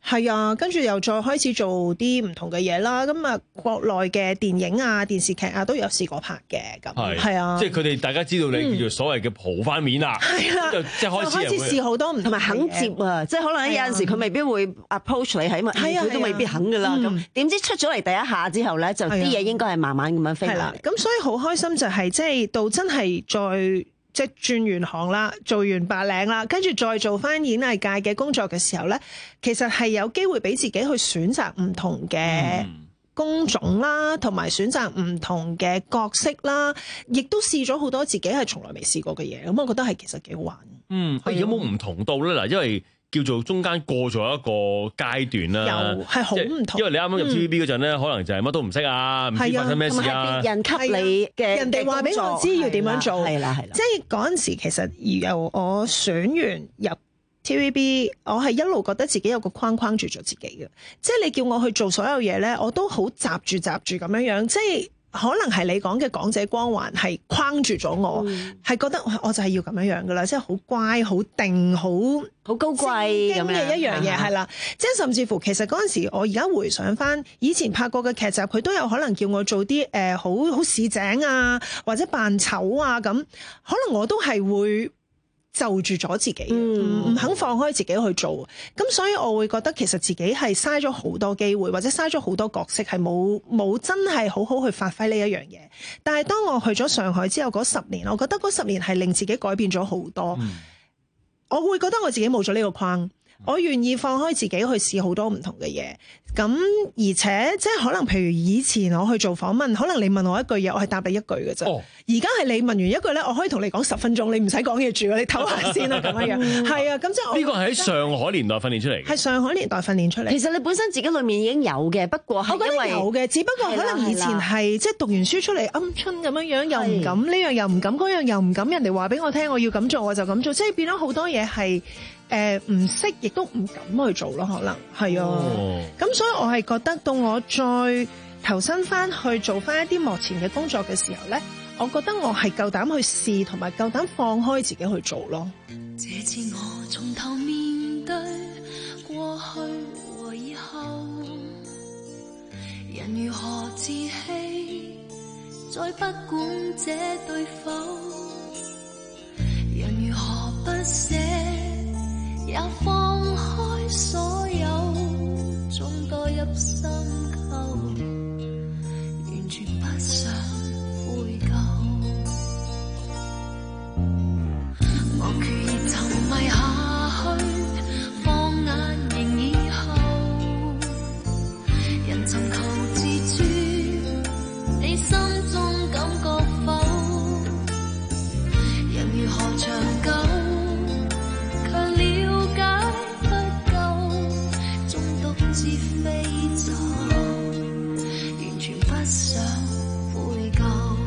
係啊，跟住又再開始做啲唔同嘅嘢啦。咁啊，國內嘅電影啊、電視劇啊都有試過拍嘅。咁係啊， 即係佢哋大家知道你叫做所謂嘅蒲翻面啦，係啦、嗯，即係開始開始試好多唔同埋肯接啊，即係可能有陣時佢未必會 approach 你喺嘛，佢都未必肯噶啦。咁點知出咗嚟第一下之後咧，就啲嘢應該係慢慢咁樣飛落嚟。 咁所以好開心就係即係到真係再。即係轉完行啦，做完白領啦，跟住再做翻演藝界嘅工作嘅時候咧，其實係有機會俾自己去選擇唔同嘅工種啦，同埋選擇唔同嘅角色啦，亦都試咗好多自己係從來未試過嘅嘢，咁我覺得係其實幾好玩。 嗯，有冇唔同到咧？嗱，因為叫做中間過咗一個階段啦， 又係好唔同。 因為你啱啱入 T V B 嗰陣咧，嗯、可能就係乜都唔識啊，唔知發生咩事啊。 別人給你嘅， 人哋話俾我知要點樣做， 係啦係啦。 即係嗰陣時，其實由我選完入 T V B， 我係一路覺得自己有個框框住咗自己嘅。即係你叫我去做所有嘢咧，我都好閘住閘住咁樣樣，即係。可能係你講嘅港姐光環係框住咗我，係、嗯、覺得我就係要咁樣樣噶啦，即係好乖、好定、好好高貴咁嘅一樣嘢係啦。即係甚至乎其實嗰陣時，我而家回想翻以前拍過嘅劇集，佢都有可能叫我做啲誒好好市井啊，或者扮醜啊咁，可能我都係會。就住咗自己，唔唔肯放開自己去做，咁所以我會覺得其實自己係嘥咗好多機會，或者嘥咗好多角色，係冇冇真係好好去發揮呢一樣嘢。但係當我去咗上海之後嗰十年，我覺得嗰十年係令自己改變咗好多。嗯、我會覺得我自己冇咗呢個框，我願意放開自己去試好多唔同嘅嘢。咁而且即係可能譬如以前我去做訪問，可能你問我一句嘢，我係答你一句嘅啫。而家係你問完一句咧，我可以同你講十分鐘，你唔使講嘢住，你唞下先啦咁樣樣。係啊，咁即係呢個係喺上海年代訓練出嚟嘅。 係上海年代訓練出嚟。 其實你本身自己裏面已經有嘅，不過係因為有嘅，只不過可能以前係即係讀完書出嚟鵪鶉咁樣樣，又唔敢呢樣又唔敢嗰樣又唔敢，人哋話俾我聽我要咁做我就咁做，即係變咗好多嘢係。誒唔識，亦都唔敢去做咯，可能係啊。咁、哦、所以我係覺得，到我再投身翻去做翻一啲幕前嘅工作嘅時候咧，我覺得我係夠膽去試，同埋夠膽放開自己去做咯。 這次我從頭面對過去和以後，人如何自欺，再不管這對否，人如何不捨。也放開所有，縱墮入深溝，完全不想悔疚。我決意沉迷下去，放眼仍以後，人尋求自主，你心中感覺否？人如何長久？自飛走，完全不想悔疚。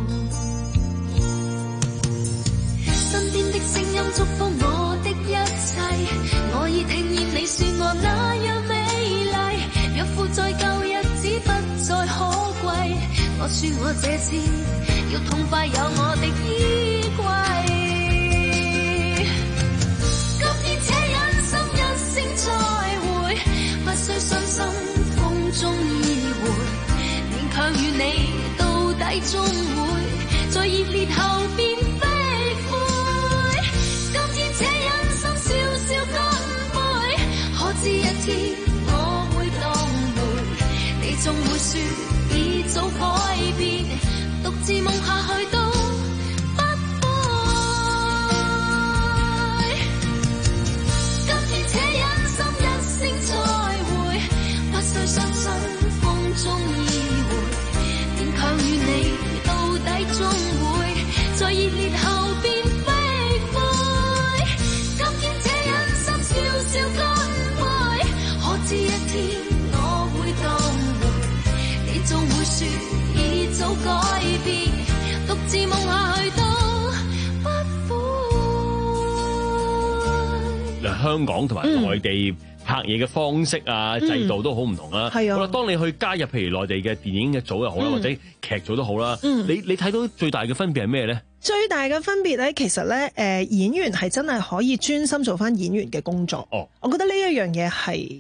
身邊的聲音祝福我的一切，我已聽見你說我那樣美麗。若負在舊日子不再可貴，我說我這次要痛快有我的衣櫃。今天且忍心一聲再會，不需傷心風中依回，勉強與你到底終會在熱烈後變飛灰。今天且忍心笑笑乾杯，可知一天我會當回，你總會說已早改變，獨自夢下去都不悔。今天且忍心一聲再不需傷心風中依回，勉強與你到底終會在熱烈後變飛灰。今天這忍心笑笑乾杯，可知一天我會當回，你總會說已早改變，獨自夢下去都不悔。 嗱，香港同埋內地、嗯拍嘢嘅方式啊，制度都好唔同啦。係啊，好啦，當你去加入譬如內地嘅電影嘅組又好啦，嗯、或者劇組都好啦。嗯，你你睇到最大嘅分別係咩咧？ 最大嘅分別咧，其實咧，誒、呃、演員係真係可以專心做翻演員嘅工作。哦，我覺得呢一樣嘢係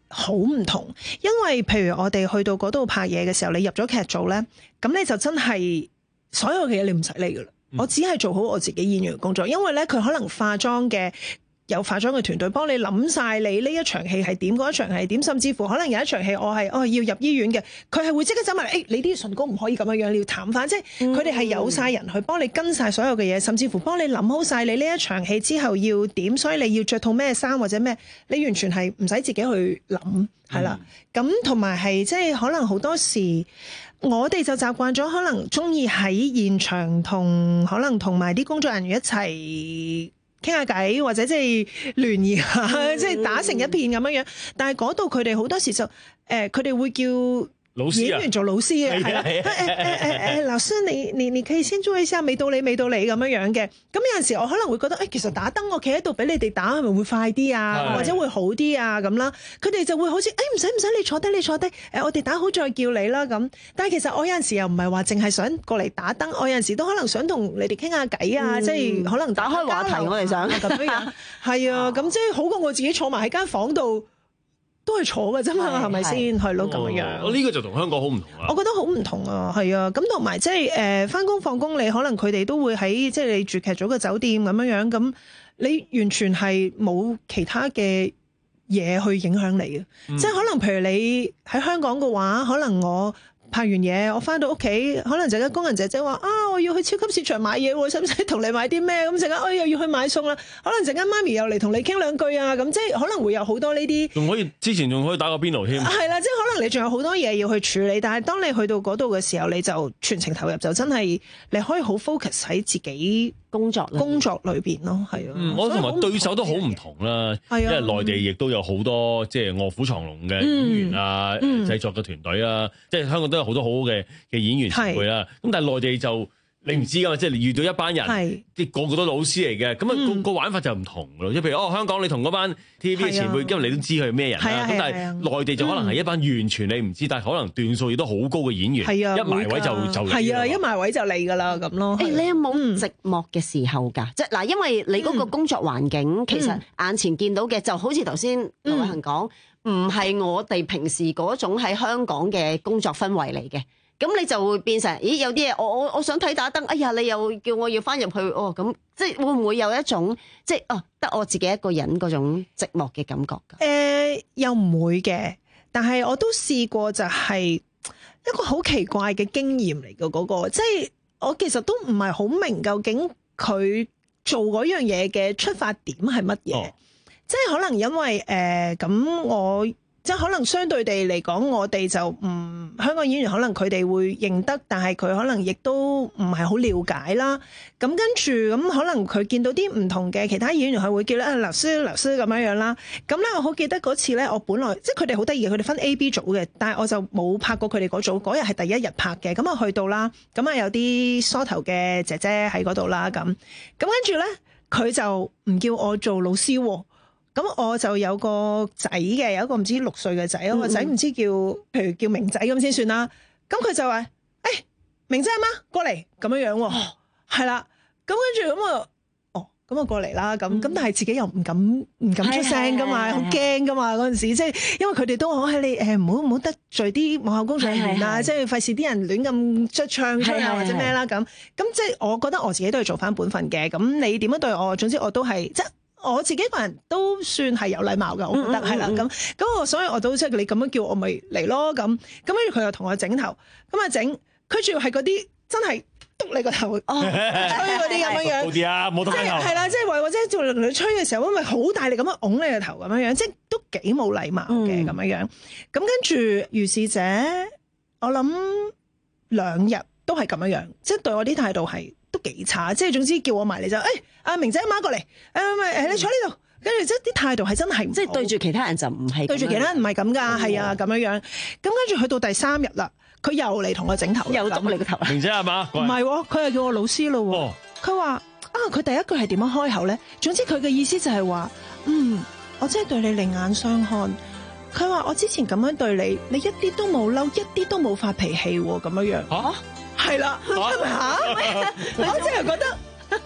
好唔同，因為譬如我哋去到嗰度拍嘢嘅時候，你入咗劇組咧，咁你就真係所有嘅嘢你唔使理噶啦，嗯、我只係做好我自己演員嘅工作，因為咧佢可能化妝嘅。有化妝嘅團隊幫你諗晒你呢一場戲係點，嗰一場係點，甚至乎可能有一場戲我係哦要入醫院嘅，佢係會即刻走埋嚟，誒、欸、你啲唇膏唔可以咁樣樣，你要淡翻，即係佢哋係有晒人去幫你跟晒所有嘅嘢，甚至乎幫你諗好晒你呢一場戲之後要點，所以你要着套咩衫或者咩，你完全係唔使自己去諗，係啦。咁同埋係即係可能好多時我哋就習慣咗，可能中意喺現場同可能同埋啲工作人員一齊傾下偈，或者即係聯誼下，即係打成一片咁樣樣。但係嗰度佢哋好多時就誒，佢哋會叫演員做老師嘅，係啦。誒誒誒誒，老師你你你可以先做一下，未到你未到你咁樣樣嘅。咁有陣時我可能會覺得，誒其實打燈我企喺度俾你哋打係咪會快啲啊，或者會好啲啊咁啦。佢哋就會好似誒唔使唔使，你坐低你坐低，誒我哋打好再叫你啦咁。但係其實我有陣時又唔係話淨係想過嚟打燈，我有陣時都可能想同你哋傾下偈啊，即係可能打開話題我哋想咁樣樣。係啊，咁即係好過我自己坐埋喺間房度。都係坐嘅啫嘛，係咪先？係咯，咁樣樣。 我呢個就同香港好唔同啦。 我覺得好唔同啊，係啊。咁同埋即係誒返工放工，你可能佢哋都會喺即係你住劇組嘅酒店咁樣樣，咁你完全係冇其他嘅嘢去影響你嘅。嗯、即係可能譬如你喺香港嘅話，可能我拍完嘢，我翻到屋企，可能陣間工人姐姐話啊，我要去超級市場買嘢喎，使唔使同你買啲咩？咁陣間我又要去買餸啦，可能陣間媽咪又嚟同你傾兩句啊，咁即係可能會有好多呢啲。 仲可以之前仲可以打個邊爐添。 係啦，即係可能你仲有好多嘢要去處理，但係當你去到嗰度嘅時候，你就全程投入，就真係你可以好 focus 喺自己工作工作裏邊咯，係啊、 嗯。我同埋對手都好唔同啦， 因為內地亦都有好多即係臥虎藏龍嘅演員啊、嗯、製作嘅團隊啊，即係香港都有好多好好嘅嘅演員前輩啦。咁但係內地就你唔知噶嘛，即係你遇到一班人，啲個個都老師嚟嘅，咁啊個個玩法就唔同咯。即係譬如哦，香港你同嗰班 T V B 嘅前輩，因為你都知佢係咩人啦。咁但係內地就可能係一班完全你唔知，但係可能段數亦都好高嘅演員，一埋位就就係啊，一埋位就嚟噶啦咁咯。 誒，你有冇寂寞嘅時候㗎？即係嗱，因為你嗰個工作環境其實眼前見到嘅就好似頭先盧偉恒講，唔係我哋平時嗰種喺香港嘅工作氛圍嚟嘅。咁你就會變成，咦有啲嘢我我我想睇打燈，哎呀你又叫我要翻入去，哦咁即係會唔會有一種即係哦得我自己一個人嗰種寂寞嘅感覺㗎？ 誒、呃、又唔會嘅，但係我都試過就係一個好奇怪嘅經驗嚟嘅嗰個，即係我其實都唔係好明究竟佢做嗰樣嘢嘅出發點係乜嘢，哦、即係可能因為誒咁、呃、我。即係可能相對地嚟講，我哋就唔、嗯、香港演員可能佢哋會認得，但係佢可能亦都唔係好了解啦。咁跟住咁可能佢見到啲唔同嘅其他演員，佢會叫咧啊劉師劉師咁樣樣啦。咁咧我好記得嗰次咧，我本來即係佢哋好得意嘅，佢哋分 A、B 組嘅，但係我就冇拍過佢哋嗰組。嗰日係第一日拍嘅，咁我去到啦，咁啊有啲梳頭嘅姐姐喺嗰度啦，咁咁跟住咧佢就唔叫我做老師喎。咁我就有個仔嘅，有一個唔知六歲嘅仔，我個仔唔知叫，譬如叫明仔咁先算啦。咁佢就話：誒、欸，明仔阿媽過嚟咁樣樣喎，係啦。咁跟住咁啊，哦，咁啊過嚟啦。咁咁但係自己又唔敢唔敢出聲噶嘛，好驚噶嘛嗰陣時，即係因為佢哋都話係你誒唔好唔好得罪啲幕後工作人員啊，即係費事啲人亂咁出唱出啊或者咩啦咁。咁即係我覺得我自己都係做翻本分嘅。咁你點樣對我，總之我都係即我自己個人都算係有禮貌㗎，我覺得係啦。咁咁我所以我都即係你咁樣叫我咪嚟咯。咁咁跟住佢又同我整頭，咁啊整，佢仲要係嗰啲真係篤你個頭，哦、吹嗰啲咁樣樣。好啲啊，冇得睇頭。係啦，即係或或者做你吹嘅時候，咁咪好大力咁樣拱你個頭咁樣樣，即係都幾冇禮貌嘅咁樣樣。咁跟住如是者，我諗兩日都係咁樣樣，即係對我啲態度係都幾差。即係總之叫我埋嚟就誒。阿明仔阿媽過嚟，誒唔係誒你坐呢度，跟住即係啲態度係真係， 即係對住其他人就唔係， 對住其他人唔係咁噶，係啊咁樣樣。咁跟住去到第三日啦，佢又嚟同我整頭， 又揼你個頭。 明仔阿媽， 唔係喎，佢又叫我老師咯。佢話啊，佢第一句係點樣開口咧？總之佢嘅意思就係話，嗯，我真係對你另眼相看。佢話我之前咁樣對你，你一啲都冇嬲，一啲都冇發脾氣喎，咁樣樣。嚇，係啦，係咪嚇？我真係覺得。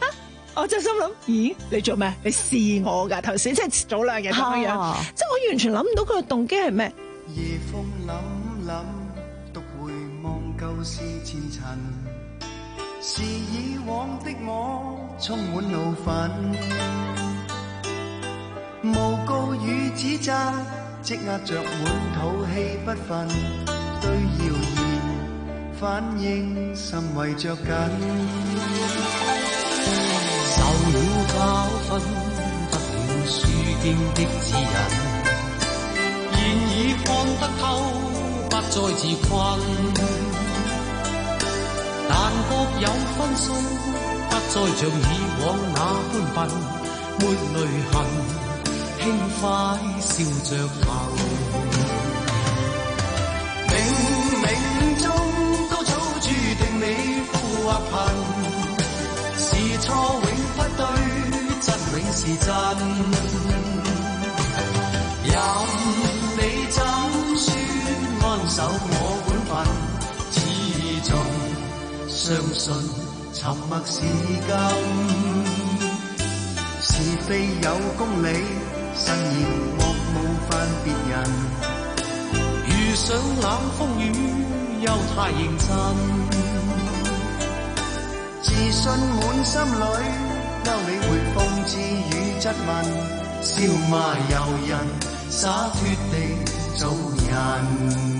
我就心諗，咦，你做咩？你試我㗎頭先，即係早兩日咁樣樣，啊、即係我完全諗唔到佢嘅動機係咩？ 夜風凜凜，獨回望舊事前塵，是以往的我充滿怒憤，無告與指責，積壓着滿肚氣不忿，對謠言反應甚為着緊。受了教訓，得了書經的指引，現已看得透，不再自困。但各有分數，不再像以往那般笨，沒淚痕，輕快笑着行。冥冥中都早注定你富或貧，是錯永不對，真永是真。任你怎說安守我本分，始終相信沉默是金。是非有公理，慎言莫冒犯別人。遇上冷風雨，又太認真。自信滿心裏，休理會諷刺與質問，笑罵由人，灑脫地做人。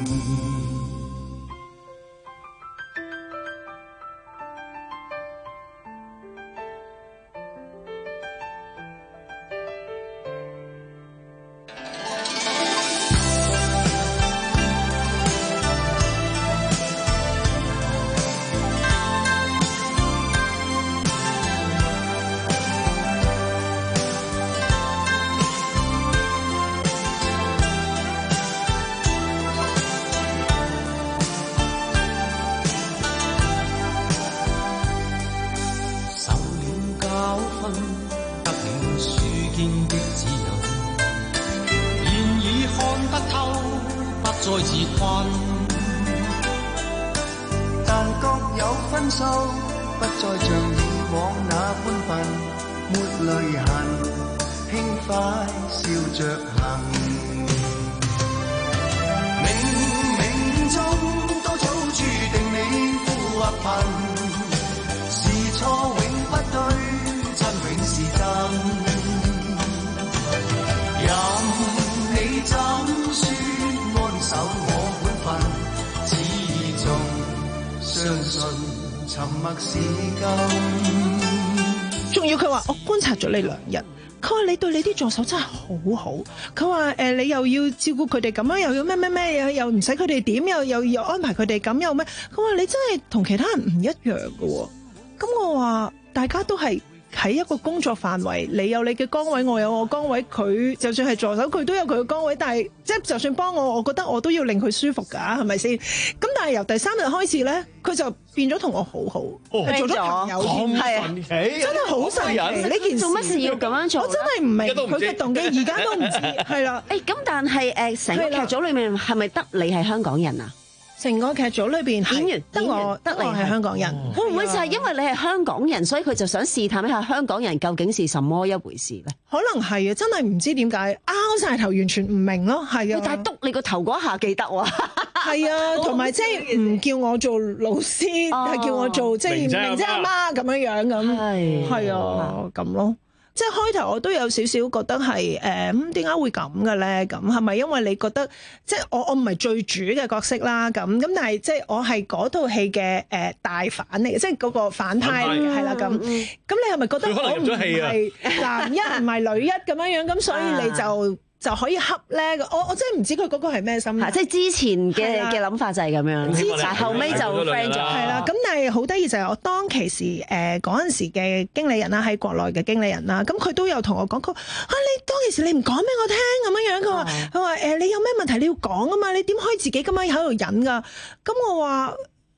仲要佢話我觀察咗你兩日，佢話你對你啲助手真係好好，佢話誒你又要照顧佢哋咁樣，又要咩咩咩，又又唔使佢哋點，又又要安排佢哋咁又咩？佢話你真係同其他人唔一樣㗎，咁我話大家都係喺一個工作範圍，你有你嘅崗位，我有我崗位，佢就算係助手，佢都有佢嘅崗位，但係即係就算幫我，我覺得我都要令佢舒服㗎，係咪先？咁但係由第三日開始咧，佢就變咗同我好好，係、哦、做咗朋友添，係啊，真係好神奇呢件事。做乜事要咁樣做？我真係唔明佢嘅動機，而家都唔知。係啦， 誒咁，但係誒成個劇組裏面係咪得你係香港人啊？ 成個劇組裏邊演員得我得我係香港人， 會唔會就係因為你係香港人，所以佢就想試探一下香港人究竟是什麼一回事咧？ 可能係啊，真係唔知點解拗晒頭，完全唔明咯，係啊！ 但係督你個頭嗰下記得喎， 係啊，同埋即係唔叫我做老師，係、哦、叫我做即係明姐阿媽咁樣樣咁，係係啊咁咯。即係開頭我都有少少覺得係誒咁點解會咁嘅咧？咁係咪因為你覺得即係我我唔係最主嘅角色啦？咁咁但係即係我係嗰套戲嘅誒大反嚟嘅，即係嗰個反派嚟嘅係啦咁。咁你係咪覺得我唔係男一唔係女一咁樣樣？咁所以你就就可以恰咧？我我真係唔知佢嗰個係咩心態。 即係之前嘅嘅諗法就係咁樣，但後尾就 friend 咗。 係啦，咁但係好得意就係我當其時誒嗰陣時嘅經理人啦，喺國內嘅經理人啦，咁佢都有同我講，佢啊你當其時你唔講俾我聽咁樣樣，佢話佢話誒你有咩問題你要講啊嘛，你點可以自己咁樣喺度忍㗎？咁我話。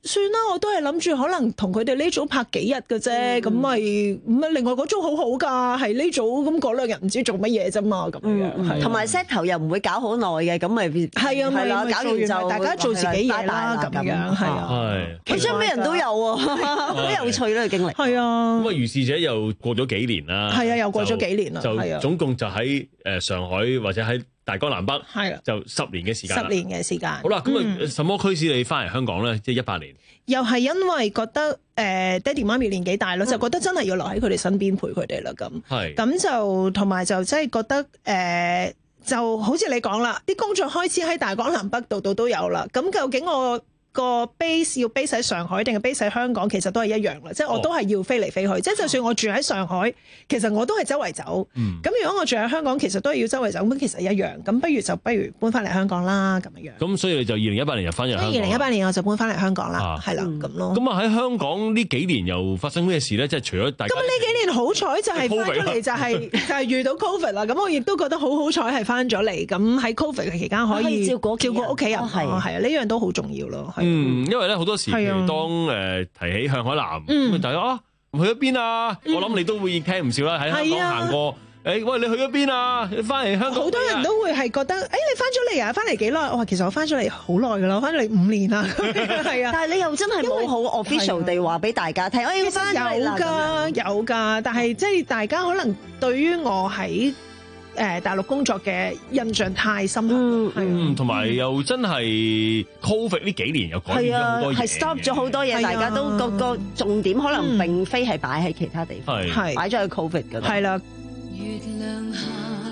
算啦，我都係諗住可能同佢哋呢組拍幾日嘅啫，咁咪咁啊。另外嗰組好好㗎，係呢組咁嗰兩日唔知做乜嘢啫嘛，咁樣。 同埋 set 頭又唔會搞好耐嘅，咁咪係啊，係啦，搞完就大家做自己嘢啦，咁樣係啊。 係，真係咩人都有喎，好有趣呢個經歷。 係啊。 咁啊，如是者又過咗幾年啦。 係啊，又過咗幾年啦。 就總共就喺誒上海或者喺大江南北，係啊，就十年嘅時間。 十年嘅時間。 好啦，咁啊，什麼驅使你翻嚟香港咧？即係一八年。 又係因為覺得誒、呃、爹哋媽咪年紀大咯，嗯、就覺得真係要留喺佢哋身邊陪佢哋啦咁。係咁就同埋就真係覺得誒、呃、就好似你講啦，啲工作開始喺大江南北度度都有啦。咁究竟我個 base 要 base 喺上海定係 base 喺香港，其實都係一樣啦。即係我都係要飛嚟飛去。即係、哦、就算我住喺上海，其實我都係周圍走。咁、嗯、如果我住喺香港，其實都係要周圍走。咁其實一樣。咁不如就不如搬翻嚟香港啦，咁樣。 咁所以你就二零一八年就翻入香港。 二零一八年我就搬翻嚟香港啦，係啦咁咯。 咁啊喺香港呢幾年又發生咩事咧？即係除咗大家。咁呢幾年好彩就係翻咗嚟就係就係遇到 Covid 啦。咁我亦都覺得好好彩係翻咗嚟。咁喺 Covid 嘅期間可以照顧照顧屋企人，係係啊，呢樣都好重要咯。 嗯，因為咧好多時，譬如當誒提起向海南，咁大家啊去咗邊啊？我諗你都會聽唔少啦，喺香港行過。誒，喂，你去咗邊啊？你翻嚟香港？ 好多人都會係覺得，誒，你翻咗嚟啊？翻嚟幾耐？我話其實我翻咗嚟好耐噶啦，我翻咗嚟五年啦。係啊， 但係你又真係冇好 official 地話俾大家聽，我要翻嚟啦。 有㗎，有㗎，但係即係大家可能對於我喺誒大陸工作嘅印象太深刻， 嗯，同埋又真係 Covid 呢幾年又改變咗好多嘢， 係 stop 咗好多嘢，大家都個個重點可能並非係擺喺其他地方，係擺咗喺 Covid 嗰度。 係啦。 月亮下，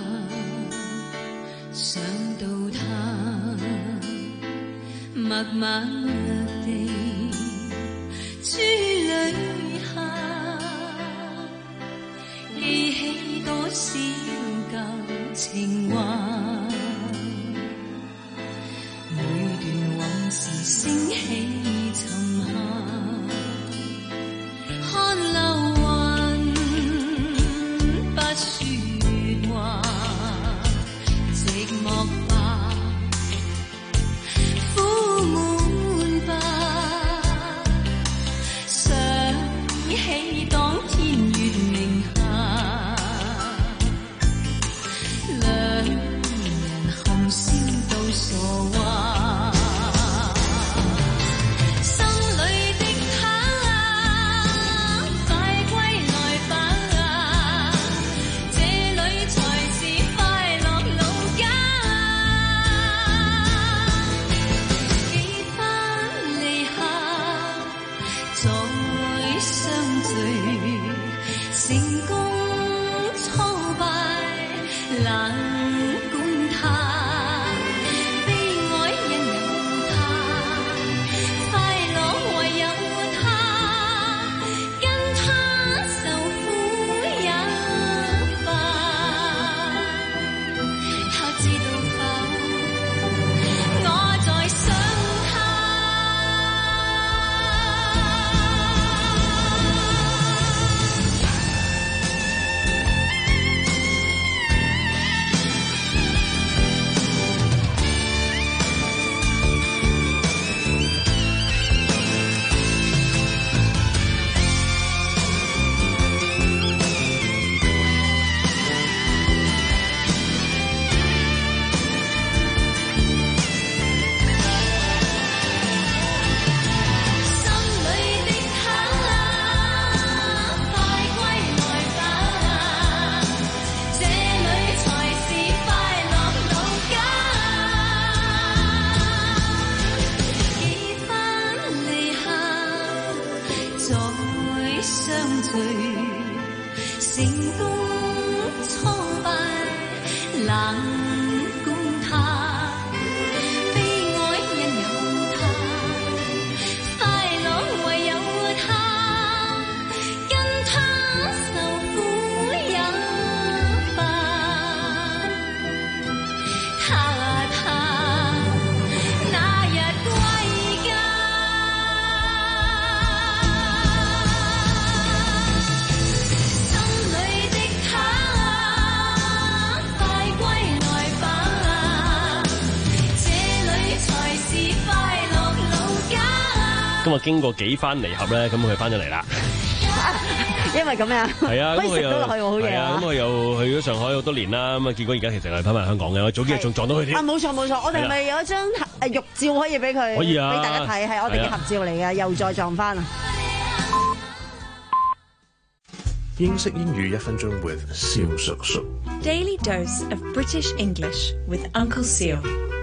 想到他，默默地珠淚下，記起多少舊情話，每段往事升起沉下，看流說話，寂寞吧，苦悶吧，想起當天月明下，兩人含笑到傻話，心裏的他，快歸來吧。 咁啊經過幾番離合咧，咁佢翻咗嚟啦。 因為咁樣， 係啊， 可以食到落去好嘢啊！ 咁佢又去咗上海好多年啦，咁啊結果而家其實係翻埋香港嘅，我早幾日仲撞到佢添。 啊，冇錯冇錯，我哋係咪有一張誒玉照可以俾佢？ 可以啊， 俾大家睇，係我哋嘅合照嚟嘅，又再撞翻啊！ 英式英語一分鐘 with 蕭叔叔。 Daily dose of British English with Uncle Seal。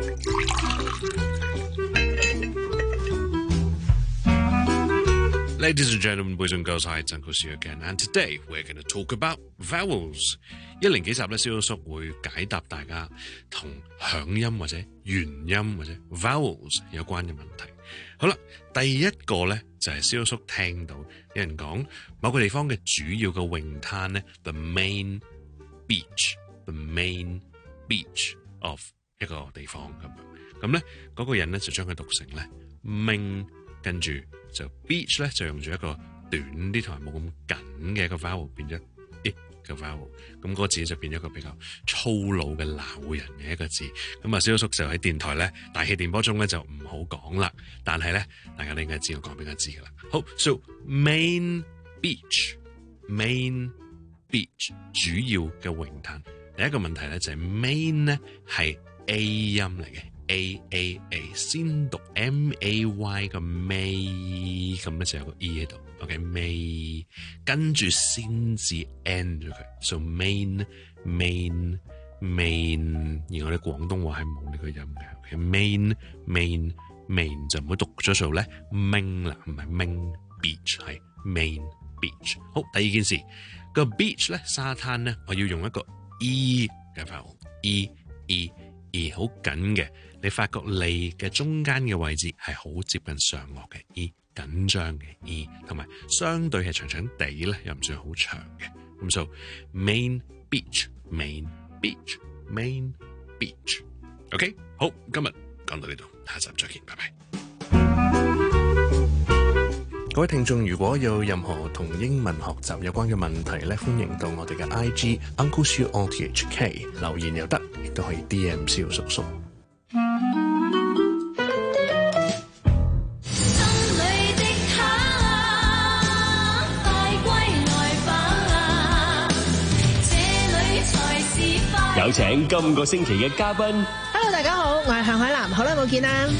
Ladies and gentlemen, boys and girls, hi, it's Uncle Seal again, and today we're going to talk about vowels. 一連幾集咧，蕭叔會解答大家同響音或者元音或者 vowels 有關嘅問題。好啦，第一個咧就係蕭叔聽到有人講某個地方嘅主要嘅泳灘咧 ，the main beach，the main beach of 一個地方咁樣。咁咧嗰個人咧就將佢讀成咧 main， 跟住就 beach 咧就用咗一個短啲同埋冇咁緊嘅一個 vowel 變咗 i 嘅 vowel， 咁嗰個字就變咗一個比較粗魯嘅鬧人嘅一個字。咁啊，蕭叔就喺電台咧大氣電波中咧就唔好講啦，但係咧大家都應該知我講邊個字噶啦。好 ，so main beach，main beach 主要嘅泳灘。第一個問題咧就係 main 咧係 A 音嚟嘅。A A A 先讀 M A Y 個 May， 咁咧就有個 E 喺度 ，OK May， 跟住先至 end 咗佢 ，so main main main， 而我哋廣東話係冇呢個音嘅 ，OK main main main 就唔好讀咗做咧 main 啦，唔係 main beach 係 main beach。好，第二件事個 beach 咧沙灘咧，我要用一個 E 嘅 vowel，E E E 好緊嘅。你發覺脷嘅中間嘅位置係好接近上顎嘅 E， 緊張嘅 E， 同埋相對係長長地咧，又唔算好長嘅。咁 so main beach main beach main beach。OK， 好，今日講到呢度，下集再見，拜拜。各位聽眾，如果有任何同英文學習有關嘅問題咧，歡迎到我哋嘅 I G Uncle Siu O T H K 留言又得，亦都可以 D M 蕭叔叔。 有請今個星期嘅嘉賓。 Hello， 大家好，我係向海嵐，好耐冇見啦。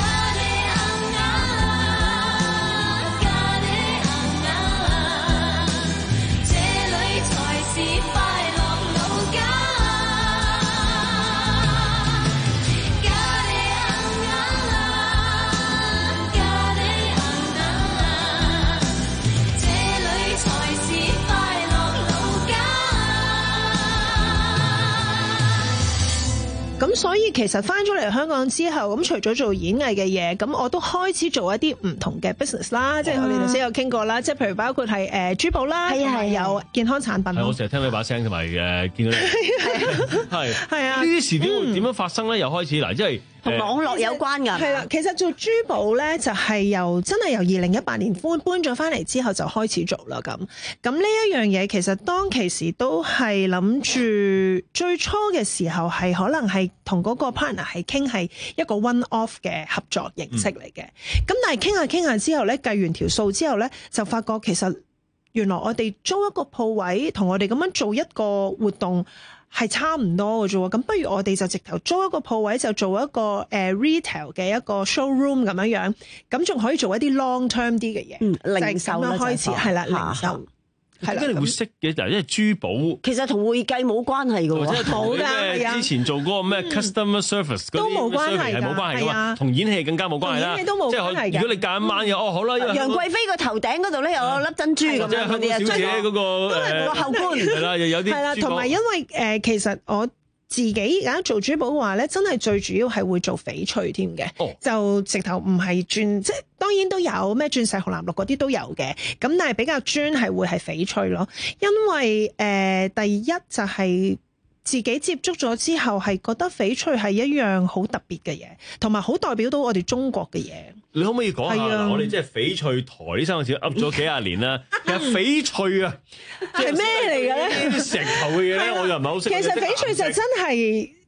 咁所以其實翻咗嚟香港之後，咁除咗做演藝嘅嘢，咁我都開始做一啲唔同嘅 business 啦，即係我哋頭先有傾過啦，即係譬如包括係誒珠寶啦，係係有健康產品。 係我成日聽你把聲同埋誒見到你，係係啊， 呢啲事件會點樣發生咧？又開始嗱，即係同網絡有關㗎。 係啦，其實做珠寶咧就係由真係由二零一八年搬搬咗翻嚟之後就開始做啦。咁咁呢一樣嘢其實當其時都係諗住最初嘅時候係可能係同嗰個 partner 係傾係一個 one off 嘅合作形式嚟嘅。咁、嗯、但係傾下傾下之後咧，計完條數之後咧，就發覺其實原來我哋租一個鋪位同我哋咁樣做一個活動係差唔多嘅啫喎，咁不如我哋就直頭租一個鋪位，就做一個誒、呃、retail 嘅一個 showroom 咁樣樣，咁仲可以做一啲 long term 啲嘅嘢，嗯，零售啦開始係啦，零售。 係啦，點解你會識嘅？嗱，因為珠寶其實同會計冇關係嘅喎， 冇㗎。 之前做嗰個咩 customer service 嗰啲都冇關係，係冇關係嘅嘛。同演戲更加冇關係啦。演戲都冇關係嘅。如果你夾硬掹嘅，哦好啦，因為楊貴妃個頭頂嗰度咧有粒珍珠咁樣， 即係香港小姐嗰個都係個後官係啦，又有啲係啦，同埋因為誒其實我自己而家做珠寶嘅話咧，真係最主要係會做翡翠添嘅，哦、就直頭唔係鑽，即係當然都有咩鑽石、紅藍綠嗰啲都有嘅，咁但係比較專係會係翡翠咯，因為誒、呃、第一就係、是。自己接觸咗之後，係覺得翡翠係一樣好特別嘅嘢，同埋好代表到我哋中國嘅嘢。 你可唔可以講下？啊、我哋即係翡翠台呢三個字噏咗幾廿年啦。其實翡翠啊， 係咩嚟嘅咧？ 啲石頭嘅嘢咧，我又唔係好識。 其實翡翠就真係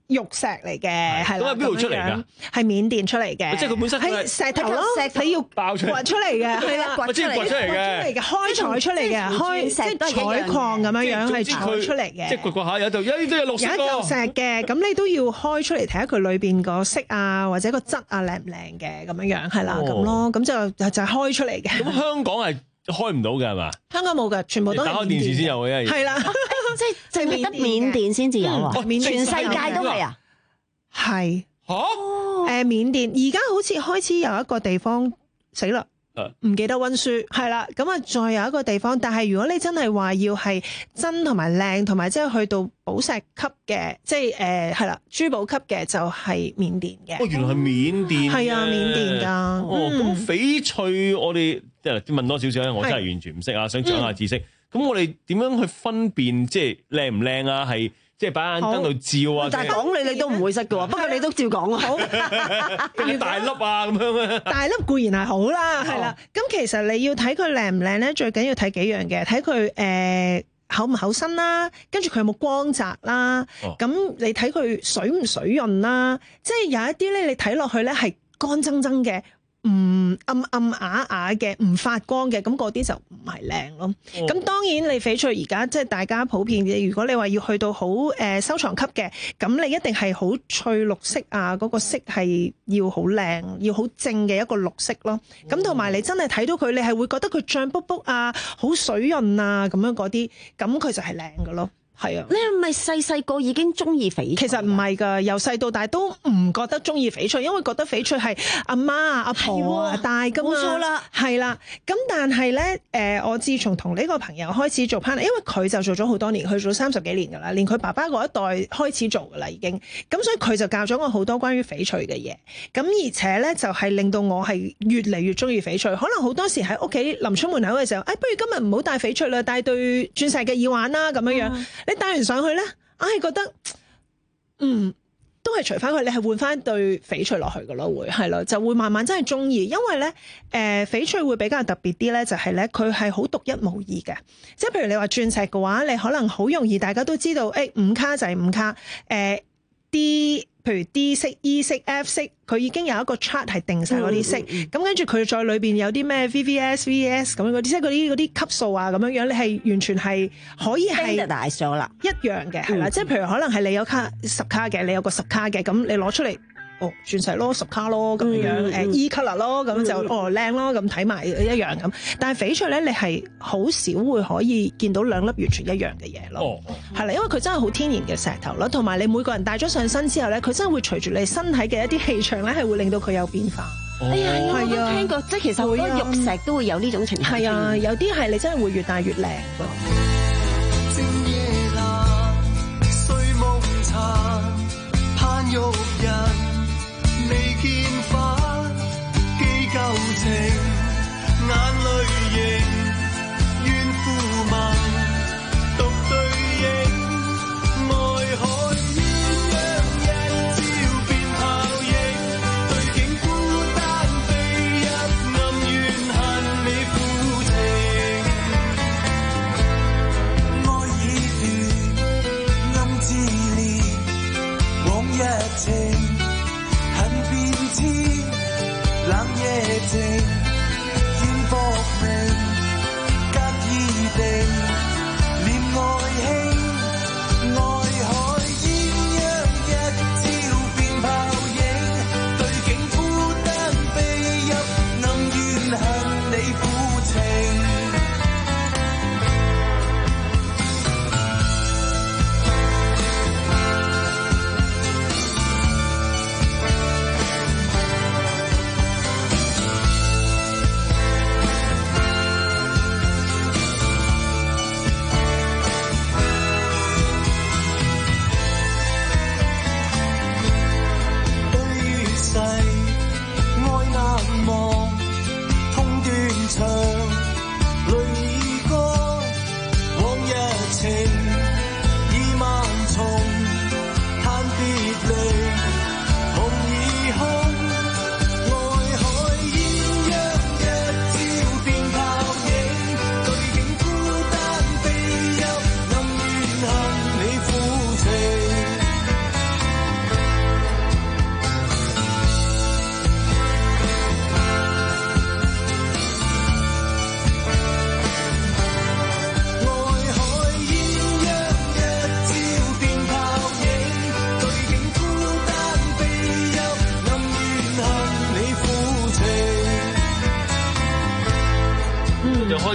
玉石嚟嘅，係啦。 咁喺邊度出嚟㗎？ 係緬甸出嚟嘅， 即係佢本身係石頭咯，你要爆出掘出嚟嘅，係啦， 掘出嚟嘅， 開採出嚟嘅，開即係採礦咁樣樣係採出嚟嘅。 即係掘掘下有度，有呢啲係綠色㗎。 有一嚿石嘅，咁你都要開出嚟睇下佢裏邊個色啊，或者個質啊靚唔靚嘅咁樣樣，係啦咁咯，咁就就就係開出嚟嘅。 咁香港係開唔到嘅係嘛？ 香港冇㗎，全部都係打開電視先有嘅， 係啦， 即係淨係得緬甸先至有啊，全世界都係啊。 係嚇， 誒緬甸而家好似開始有一個地方死啦，唔記得溫書係啦，咁啊再有一個地方，但係如果你真係話要係真同埋靚，同埋即係去到寶石級嘅，即係誒係啦珠寶級嘅就係緬甸嘅。 哦，原來係緬甸， 係啊，緬甸㗎。 哦，咁翡翠我哋即係問多少少咧，我真係完全唔識啊，想掌下知識。咁我哋點樣去分辨即係靚唔靚啊？係。即係擺眼燈度照啊！ 但係講你你都唔會識嘅喎，不過你都照講啊。好， 大粒啊咁樣啊！ 大粒固然係好啦，係啦。咁其實你要睇佢靚唔靚咧，最緊要睇幾樣嘅，睇佢誒厚唔厚身啦，跟住佢有冇光澤啦。咁、哦、你睇佢水唔水潤啦，即係有一啲咧，你睇落去咧係乾爭爭嘅。唔暗暗啞啞嘅，唔發光嘅，咁嗰啲就唔係靚咯。咁、哦、當然你翡翠而家即係大家普遍嘅，如果你話要去到好誒、呃、收藏級嘅，咁你一定係好翠綠色啊，嗰、嗰個色係要好靚，要好正嘅一個綠色咯。咁同埋你真係睇到佢，你係會覺得佢脹卜卜啊，好水潤啊，咁樣嗰啲，咁佢就係靚㗎咯。係啊， 你係咪細細個已經中意翡翠？ 其實唔係㗎，由細到大都唔覺得中意翡翠，因為覺得翡翠係阿媽啊、阿婆啊戴㗎嘛。冇錯啦，係啦。咁但係咧，誒，我自從同呢個朋友開始做 partner，因為佢就做咗好多年，佢做三十幾年㗎啦，連佢爸爸嗰一代開始做㗎啦已經。咁所以佢就教咗我好多關於翡翠嘅嘢。咁而且咧就係令到我係越嚟越中意翡翠。可能好多時喺屋企臨出門口嘅時候，誒、哎，不如今日唔好戴翡翠啦，戴對鑽石嘅耳環啦咁樣樣。嗯你戴完上去咧，我係覺得，嗯，都係除翻佢，你係換翻對翡翠落去噶咯，會係咯，就會慢慢真係中意，因為咧，誒、呃，翡翠會比較特別啲咧，就係咧，佢係好獨一無二嘅，即係譬如你話鑽石嘅話，你可能好容易大家都知道，誒、欸，五卡就係五卡，誒、呃、D。譬如 D 色、E 色、F 色，佢已經有一個 chart 係定晒嗰啲色，咁、嗯嗯、跟住佢再裏邊有啲咩 V V S、V S 咁樣嗰啲，即係嗰啲嗰啲級數啊咁樣樣，你係完全係可以係大咗啦， 一樣嘅係啦，即係譬如可能係你有卡十卡嘅，你有個十卡嘅，咁你攞出嚟。哦，鑽石咯，十卡咯，咁樣樣，誒、嗯、E color 咯，咁、嗯、就哦靚咯，咁睇埋一樣咁。但係翡翠咧，你係好少會可以見到兩粒完全一樣嘅嘢咯。係、哦、啦，因為佢真係好天然嘅石頭啦，同埋你每個人戴咗上身之後咧，佢真係會隨住你身體嘅一啲氣場咧，係會令到佢有變化。 哦、哎呀，我都聽過，即係其實好多玉石都會有呢種情況。 係啊，有啲係你真係會越戴越靚。 正夜闌，睡夢殘，盼玉人。未見返，記舊情，眼淚盈，怨負問，獨對影，愛海鴛鴦一朝變泡影，對景孤單飛入暗怨恨你負情。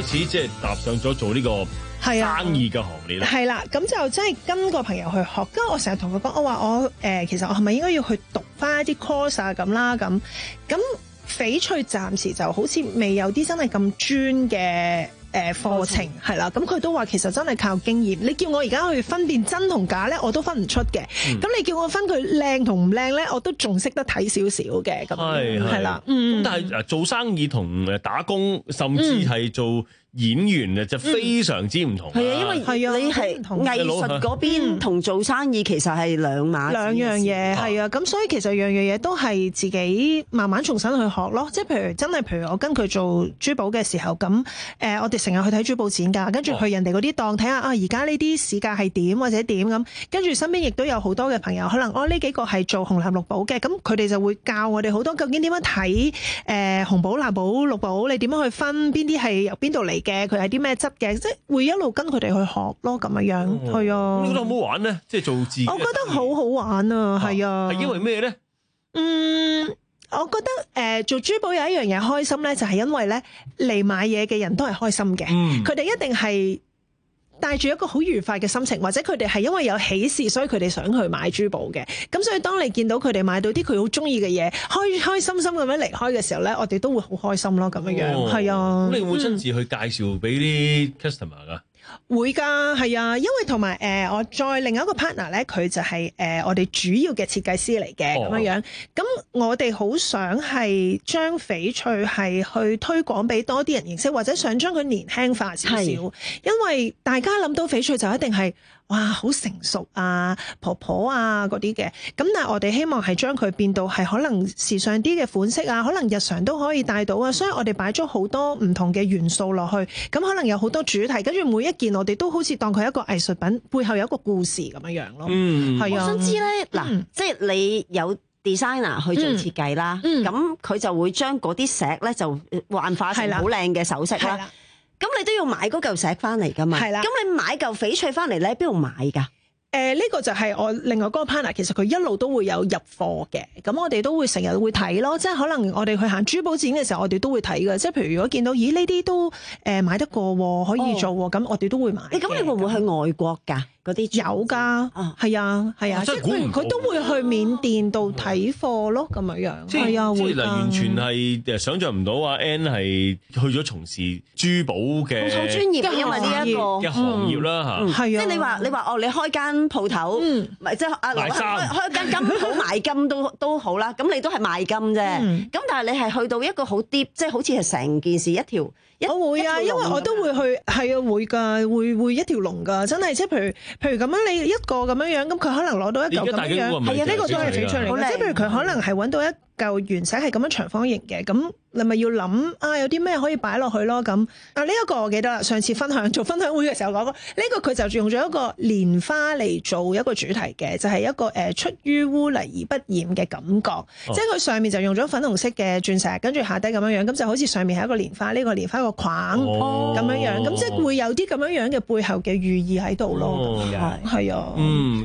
開始即係踏上咗做呢個生意嘅行列咧？ 係啦，咁就真係跟個朋友去學。跟住我成日同佢講，我話我誒、呃，其實我係咪應該要去讀翻一啲 course 啊咁啦？咁咁翡翠暫時就好似未有啲真係咁專嘅誒課程係啦。咁佢都話其實真係靠經驗。你叫我而家去分辨真同假咧，我都分唔出嘅。咁、嗯、你叫我分佢靚同唔靚咧，我都仲識得睇少少嘅。咁係係啦，嗯。咁但係誒做生意同誒打工，甚至係做演員啊，就非常之唔同。係、嗯、啊，因為係啊，你係藝術嗰邊同做生意其實係兩碼兩樣嘢。係啊，咁所以其實樣樣嘢都係自己慢慢重新去學咯。即係譬如真係譬如我跟佢做珠寶嘅時候，咁誒、呃、我哋成日去睇珠寶展㗎，跟住去人哋嗰啲檔睇下啊，而家呢啲市價係點或者點咁。跟住身邊亦都有好多嘅朋友，可能哦呢幾個係做紅藍綠寶嘅，咁佢哋就會教我哋好多究竟點樣睇誒紅寶藍寶綠寶，你點樣去分邊啲係由邊度嚟嘅，佢係啲咩質嘅，即係會一路跟佢哋去學咯，咁樣樣係啊。 你覺得好唔好玩咧？即係做自己，我覺得好好玩啊，係啊。 係因為咩咧？ 嗯，我覺得誒、呃、做珠寶有一樣嘢開心咧，就係、是、因為咧嚟買嘢嘅人都係開心嘅，佢、嗯、哋一定係帶住一個好愉快嘅心情，或者佢哋係因為有喜事，所以佢哋想去買珠寶嘅。咁所以當你見到佢哋買到啲佢好中意嘅嘢，開開心心咁樣離開嘅時候咧，我哋都會好開心咯。咁樣樣係啊。 咁你會唔會親自去介紹俾啲 customer 噶？ 會㗎，係啊，因為同埋誒，我再另一個 partner 咧，佢就係、是、誒、呃、我哋主要嘅設計師嚟嘅咁樣樣。咁我哋好想係將翡翠係去推廣俾多啲人認識，或者想將佢年輕化少少。因為大家諗到翡翠就一定係哇好成熟啊、婆婆啊嗰啲嘅。咁但係我哋希望係將佢變到係可能時尚啲嘅款式啊，可能日常都可以帶到啊。所以我哋擺咗好多唔同嘅元素落去，咁可能有好多主題，跟住每一件我哋都好似當佢一個藝術品，背後有一個故事咁樣樣咯。嗯，係啊。我想知咧，嗱、嗯，即係你有 designer 去做設計啦，咁、嗯、佢就會將嗰啲石咧就幻化成好靚嘅首飾啦。咁你都要買嗰嚿石翻嚟噶嘛？係啦。咁你買嚿翡翠翻嚟咧，邊度買噶？誒、呃，呢、這個就係我另外嗰個 partner，其實佢一路都會有入貨嘅。咁我哋都會成日會睇咯，即係可能我哋去行珠寶展嘅時候，我哋都會睇嘅。即係譬如如果見到，咦呢啲都誒、呃、買得過，可以做，咁、哦、我哋都會買。誒，咁你會唔會去外國㗎？嗰啲有㗎，係啊，係啊，即係佢佢都會去緬甸度睇貨咯，咁樣樣。係啊，會㗎。 完全係誒想像唔到啊 Ann 係去咗從事珠寶嘅好專業嘅，因為呢一個嘅行業啦嚇。 係啊， 即係你話你話哦，你開間鋪頭，咪即係啊開開間金鋪賣金都都好啦。咁你都係賣金啫。咁但係你係去到一個好 deep，即係好似係成件事一條。 我會啊，因為我都會去，係啊，會㗎，會會一條龍㗎，真係即係譬如譬如咁樣，你一個咁樣樣，咁佢可能攞到一嚿咁樣樣，係啊，呢個都係翡翠嚟嘅，即係譬如佢可能係揾到一嚿原石係咁樣長方形嘅，咁你咪要諗啊，有啲咩可以擺落去咯咁。啊，呢一個我記得啦，上次分享做分享會嘅時候講過，呢個佢就用咗一個蓮花嚟做一個主題嘅，就係一個誒出於污泥而不染嘅感覺，即係佢上面就用咗粉紅色嘅鑽石，跟住下低咁樣樣，咁就好似上面係一個蓮花，呢個蓮花個框咁樣樣，咁即係會有啲咁樣樣嘅背後嘅寓意喺度咯，係啊，嗯。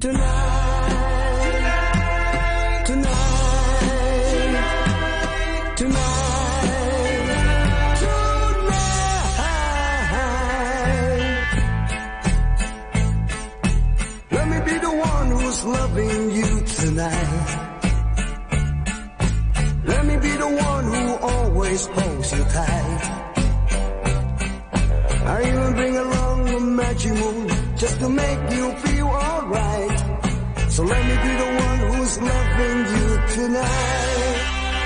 Loving you tonight. Let me be the one who always holds you tight. I even bring along a magic moon just to make you feel alright. So let me be the one who's loving you tonight.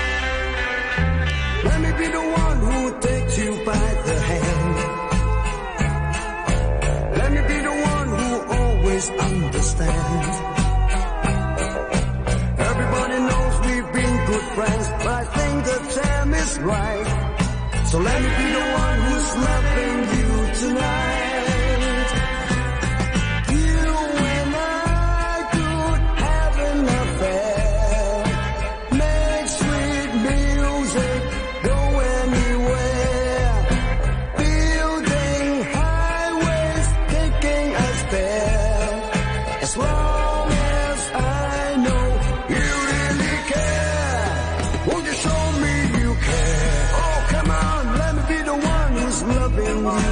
Let me be the one who takes you by the hand. Let me be the one who always understands.Everybody knows we've been good friends, but I think the time is right. So let me be the one who's loving you tonight. You and I could have an affair, make sweet music, go anywhere, building highways, taking us there, as long as I know you really care. Won't you show me you care? Oh, come on, let me be the one who's loving you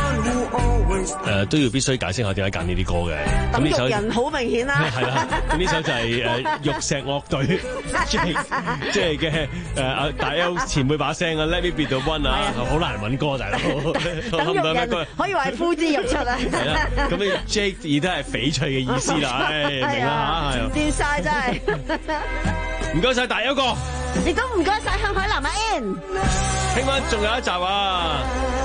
誒都要必須解釋下點解揀呢啲歌嘅。咁呢首人好明顯啦。 係啦，咁呢首就係誒玉石樂隊即係嘅誒阿大 L 前輩把聲啊 ，Let me be the one 啊，好難揾歌大佬。 等玉人可以話係呼之欲出啊。 係啦，咁呢 Jake 亦都係翡翠嘅意思啦，唉，明啦嚇。 掂晒真係。 唔該晒大 L 哥， 亦都唔該晒向海南阿 Ann。 聽晚仲有一集啊！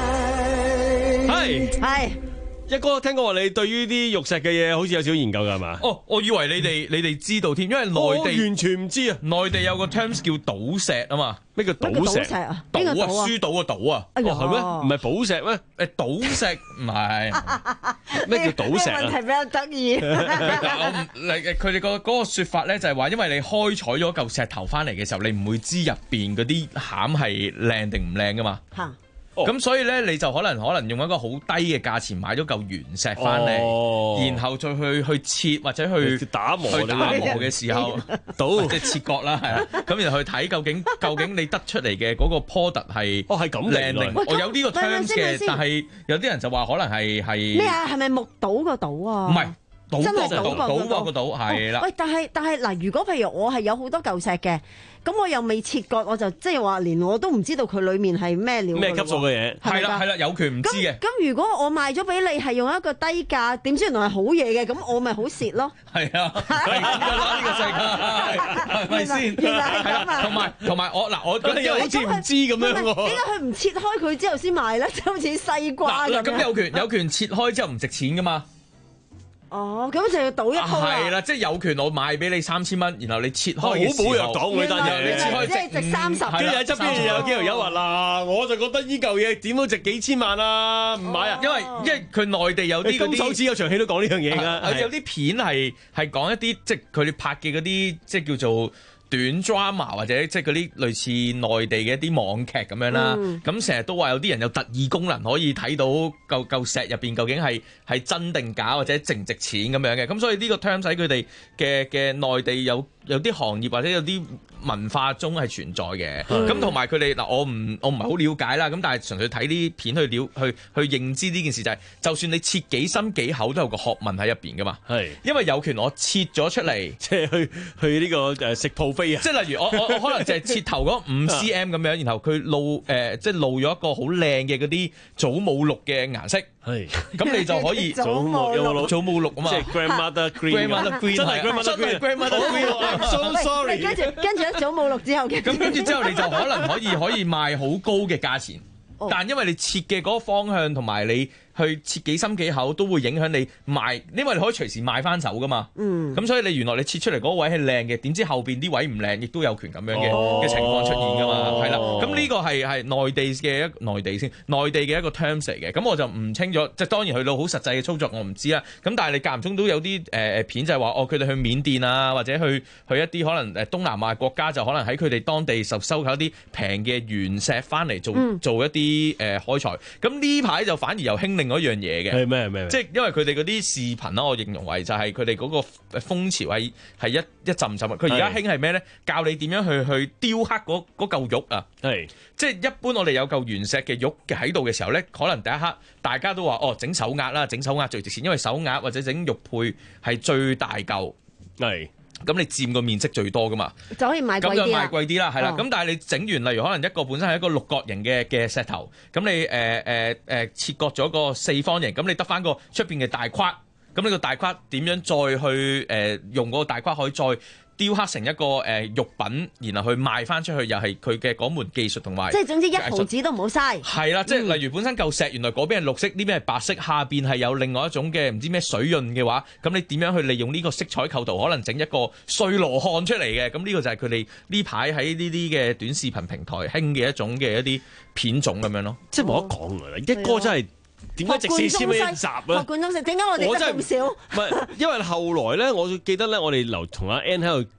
係係。 一哥聽講話你對於啲玉石嘅嘢好似有少少研究㗎係嘛？ 哦，我以為你哋你哋知道添，因為內地完全唔知啊！ 內地有個 terms 叫賭石啊嘛。 咩叫賭石啊？ 賭啊，輸賭個賭啊！ 哦係咩？唔係寶石咩？ 誒賭石唔係咩叫賭石啊？ 問題比較得意。 我唔誒佢哋個嗰個説法咧，就係話因為你開採咗嚿石頭翻嚟嘅時候，你唔會知入邊嗰啲餡係靚定唔靚噶嘛。嚇！咁所以咧，你就可能可能用一個好低嘅價錢買咗嚿原石翻嚟，哦、然後再去去切或者去打磨去打磨嘅時候，倒即係切割啦，係啦。咁然後去睇究竟究竟你得出嚟嘅嗰個 product 係哦係咁靚定？ 我有呢個 terms 嘅，但係有啲人就話可能係係咩啊？係咪木島個島啊？ 唔係。賭真係賭賭賭個賭係啦。 喂，但係但係嗱，如果譬如我係有好多嚿石嘅，咁我又未切割，我就即係話連我都唔知道佢裡面係咩料。 咩級數嘅嘢？ 係啦係啦，有權唔知嘅。 咁如果我賣咗俾你係用一個低價，點知原來係好嘢嘅，咁我咪好蝕咯。 係啊，係咁㗎啦，呢個世界係咪先？ 原來係咁啊！ 同埋同埋我嗱，我覺得又好似唔知咁樣喎。 點解佢唔切開佢之後先賣咧？即係好似西瓜咁。 咁有權有權切開之後唔值錢㗎嘛？ 哦，咁就要賭一鋪啦。 係啦，即係有權我賣俾你三千蚊，然後你切開好保藥黨呢單嘢， 你切開即係值三十。 跟住喺側邊有幾條友話嗱，我就覺得呢嚿嘢點都值幾千萬啊，唔買啊！ 因為因為佢內地有啲嗰啲， 金手指有場戲都講呢樣嘢㗎。 有啲片係係講一啲即係佢哋拍嘅嗰啲即係叫做短 drama 或者即係嗰啲類似內地嘅一啲網劇咁樣啦，咁成日都話有啲人有特異功能可以睇到嚿嚿石入邊究竟係係真定假或者值唔值錢咁樣嘅，咁所以呢個 term 使佢哋嘅嘅內地有有啲行業或者有啲文化中係存在嘅，咁同埋佢哋嗱，我唔我唔係好了解啦，咁但係純粹睇啲片去了去去認知呢件事就係、是，就算你切幾深幾厚都有個學問喺入邊噶嘛，係是，因為有權我切咗出嚟， 即係去去呢個誒食 buffet 啊， 即係例如我我我可能就係切頭嗰五 cm 咁樣，然後佢露誒、呃、即係露咗一個好靚嘅嗰啲祖母綠嘅顏色。係，咁你就可以祖母綠， 祖母綠啊嘛， 即係 grandmother green，grandmother green，真係 grandmother green，grandmother green，so sorry。 跟住跟住一祖母綠之後嘅， 咁跟住之後你就可能可以可以賣好高嘅價錢，但因為你切嘅嗰個方向同埋你去切幾深幾厚都會影響你賣，因為你可以隨時賣翻手噶嘛。嗯，咁所以你原來你切出嚟嗰個位係靚嘅，點知後邊啲位唔靚，亦都有權咁樣嘅嘅、哦、情況出現噶嘛。係啦、哦，咁呢個係係內地嘅一內地先內地嘅一個 terms 嚟嘅。咁我就唔清楚，即係當然去到好實際嘅操作我唔知啦。咁但係你間唔中都有啲誒誒片就係話哦，佢哋去緬甸啊，或者去去一啲可能誒東南亞國家，就可能喺佢哋當地就收購一啲平嘅原石翻嚟做、嗯、做一啲誒、呃、開採。咁呢排就反而又興另外一樣嘢嘅。 咩咩？ 即係因為佢哋嗰啲視頻啦，我形容為就係佢哋嗰個風潮係係一一陣陣。佢而家興係咩咧？教你點樣去去雕刻嗰嗰嚿玉啊！係即係一般我哋有嚿原石嘅玉喺度嘅時候咧，可能第一刻大家都話哦，整手鐲啦，整手鐲最值錢，因為手鐲或者整玉佩係最大嚿。係。咁你佔個面積最多噶嘛， 就可以賣貴啲啦。咁就賣貴啲啦，係啦。咁、哦、但係你整完，例如可能一個本身係一個六角形嘅嘅石頭，咁你誒誒誒切割咗個四方形，咁你得翻個出邊嘅大框，咁呢個大框點樣再去誒、呃、用嗰個大框可以再雕刻成一個誒玉品，然後去賣翻出去，又係佢嘅嗰門技術同埋。 即係總之一毫子都唔好嘥。係啦，即係例如本身嚿石，原來嗰邊係綠色，呢邊係白色，下邊係有另外一種嘅唔知咩水潤嘅話，咁你點樣去利用呢個色彩構圖，可能整一個碎羅漢出嚟嘅？咁呢個就係佢哋呢排喺呢啲嘅短視頻平台興嘅一種嘅一啲片種咁樣咯。 即係冇得講㗎啦，一哥真係。點解值四千蚊一集啊？ 學貫中食，點解我哋得咁少？ 唔係，因為後來咧，我記得咧，我哋留同阿 Ann 喺度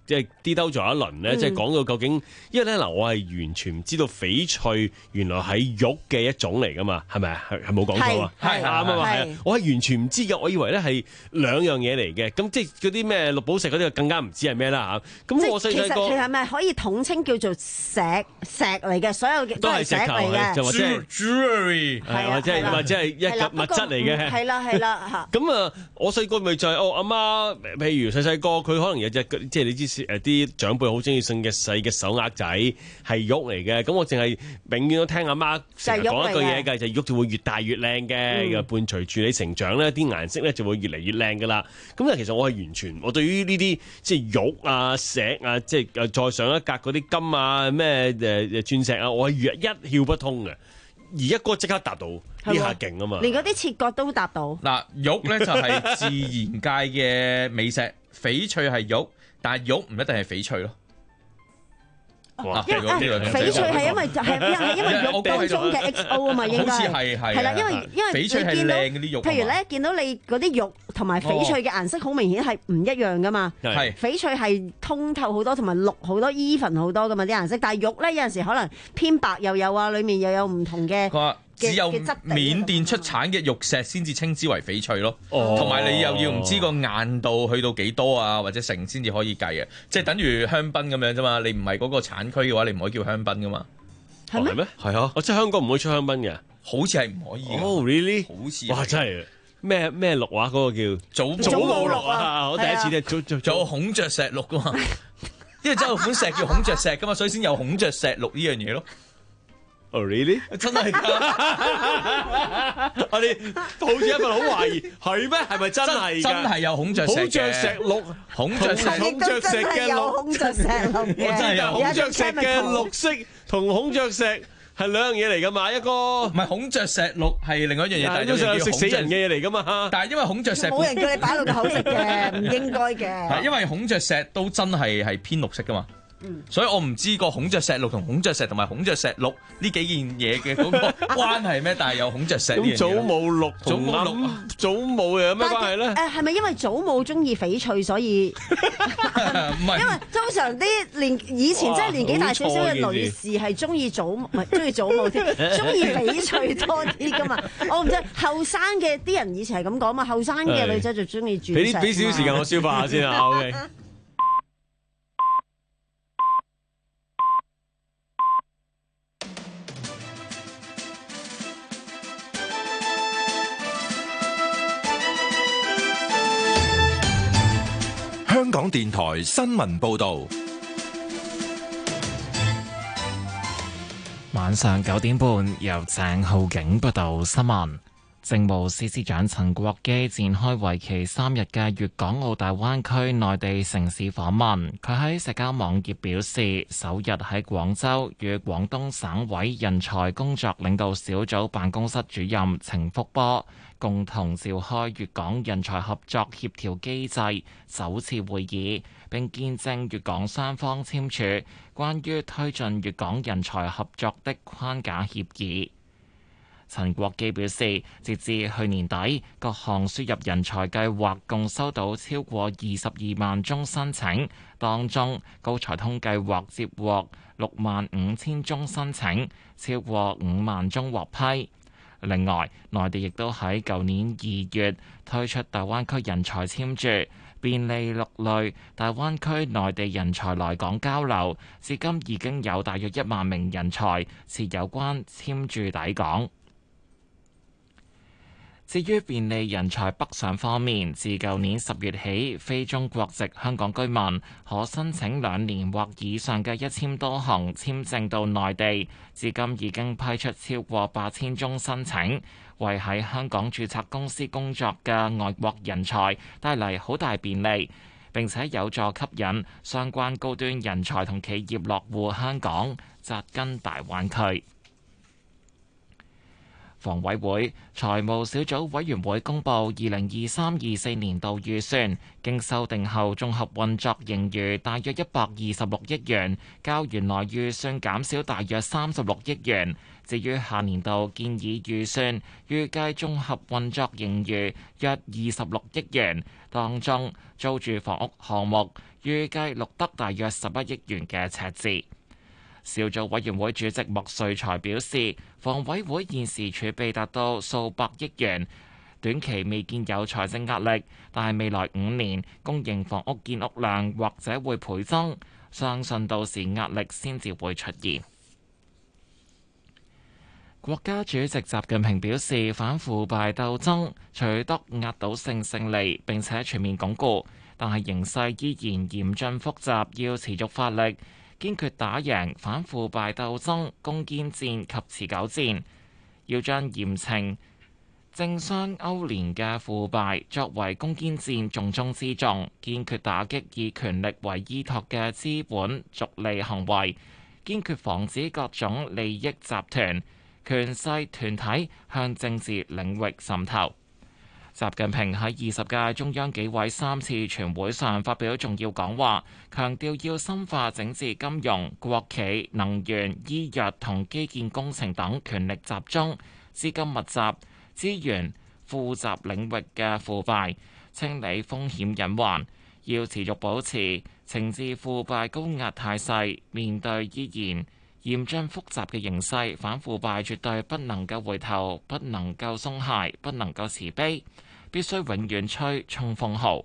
即係啲兜咗一輪咧，即係講到究竟，因為咧嗱，我係完全唔知道翡翠原來係玉嘅一種嚟噶嘛，係咪啊？係係冇講錯啊？係啱啊嘛，係啊，我係完全唔知嘅，我以為咧係兩樣嘢嚟嘅，咁即係嗰啲咩綠寶石嗰啲更加唔知係咩啦嚇。咁我細細個其實其實係咪可以統稱叫做石石嚟嘅？所有嘅都係石嚟嘅， 就或者係 jewelry， 係或者係或者係一個物質嚟嘅。 係啦係啦嚇。 咁啊，我細個咪就係哦，阿媽，譬如細細個佢可能有隻即係你知誒啲長輩好中意送嘅細嘅手鐲仔係玉嚟嘅，咁我淨係永遠都聽阿媽成日講一句嘢嘅，就係玉就會越大越靚嘅，又伴隨住你成長咧，啲顏色咧就會越嚟越靚噶啦。咁但係其實我係完全，我對於呢啲即係玉啊、石啊，即係誒再上一格嗰啲金啊、咩誒誒鑽石啊，我係一竅不通嘅。而一哥即刻答到呢下勁啊嘛， 連嗰啲切割都答到。 嗱，玉咧就係自然界嘅美石，翡翠係玉，但係玉唔一定係翡翠咯。 哇！因為翡翠係因為就係係因為玉當中嘅 X O 啊嘛，應該好似係係係啦，因為因為翡翠係靚嗰啲玉， 譬如咧見到你嗰啲玉同埋翡翠嘅顏色好明顯係唔一樣噶嘛。 係翡翠係通透好多，同埋綠好多 even 好多噶嘛啲顏色，但係玉咧有陣時可能偏白又有啊，裡面又有唔同嘅。 只有緬甸出產嘅玉石先至稱之為翡翠咯，同埋、哦、你又要唔知個硬度去到幾多啊，或者成先至可以計嘅，即係等於香檳咁樣啫嘛。你唔係嗰個產區嘅話，你唔可以叫香檳噶嘛。 係咩？ 係咩？ 係啊， 我即係香港唔可以出香檳嘅， 好似係唔可以。 哦、oh,，really？ 好似哇，真係咩咩綠話嗰個叫祖祖母綠啊！我第一次咧， 仲仲有孔雀石綠噶嘛？因為真係有款石叫孔雀石噶嘛，所以先有孔雀石綠呢樣嘢咯。 Oh really？ 真係㗎！ 我哋抱住一份好懷疑，係咩？係咪真係？ 真係有孔雀石嘅。 孔雀石綠， 孔雀石孔雀石嘅綠， 孔雀石綠嘅。 我真係有孔雀石嘅綠色同孔雀石係兩樣嘢嚟㗎嘛？一個唔係孔雀石綠係另外一樣嘢，但係都係食死人嘅嘢嚟㗎嘛？ 但係因為孔雀石冇人叫你擺落個口食嘅，唔應該嘅。 因為孔雀石都真係係偏綠色㗎嘛。嗯、所以我唔知個孔雀石綠同孔雀石同埋孔雀石綠呢幾件嘢嘅嗰個關係咩？但係有孔雀石呢樣嘢。 祖母綠，祖母綠，祖母又有咩關係咧？ 誒係咪因為祖母中意翡翠，所以唔係？因為通常啲年以前真係年紀大少少嘅女士係中意祖唔係中意祖母添，中意翡翠多啲噶嘛？我唔知後生嘅啲人以前係咁講嘛，後生嘅女仔就中意鑽石。 俾啲俾少少時間我消化下先啊。OK。 香港電台新聞報道， 晚上九點半由鄭浩景報道新聞。政務司司長陳國基展開為期三日嘅粵港澳大灣區內地城市訪問。佢喺社交網頁表示，首日喺廣州與廣東省委人才工作領導小組辦公室主任程福波共同召開粵港人才合作協調機制首次會議，並見證粵港雙方簽署關於推進粵港人才合作的框架協議。陳國基表示，截至去年底，各項輸入人才計劃共收到超過二十二萬宗申請，當中高才通計劃接獲六萬五千宗申請，超過五萬宗獲批。另外，內地亦都喺舊年二月推出大灣區人才簽注，便利六類大灣區內地人才來港交流，至今已經有大約一萬名人才持有關簽注抵港。至於便利人才北上方面，自舊年十月起，非中國籍香港居民可申請兩年或以上嘅一簽多行簽證到內地，至今已經批出超過八千宗申請，為喺香港註冊公司工作嘅外國人才帶嚟好大便利，並且有助吸引相關高端人才同企業落戶香港，紮根大灣區。 房委會財務小組委員會公布二零二三二四年度預算，經修訂後綜合運作盈餘大約一百二十六億元，較原來預算減少大約三十六億元。至於下年度建議預算，預計綜合運作盈餘約二十六億元，當中租住房屋項目預計錄得大約十一億元嘅赤字。小組委員會主席莫瑞才表示，房委會現時儲備達到數百億元，短期未見有財政壓力，但係未來五年公營房屋建屋量或者會倍增，相信到時壓力先至會出現。國家主席習近平表示，反腐敗鬥爭取得壓倒性勝利並且全面鞏固，但係形勢依然嚴峻複雜，要持續發力，堅決打贏反腐敗鬥爭攻堅戰及持久戰，要將嚴懲政商勾連嘅腐敗作為攻堅戰重中之重，堅決打擊以權力為依託嘅資本逐利行為，堅決防止各種利益集團、權勢團體向政治領域滲透。習近平喺二十屆中央紀委三次全會上發表重要講話，強調要深化整治金融、國企、能源、醫藥同基建工程等權力集中、資金密集、資源富集領域嘅腐敗，清理風險隱患。要持續保持懲治腐敗高壓態勢，面對依然嚴峻複雜嘅形勢，反腐敗絕對不能夠回頭，不能夠鬆懈，不能夠慈悲，必須永遠吹衝鋒號。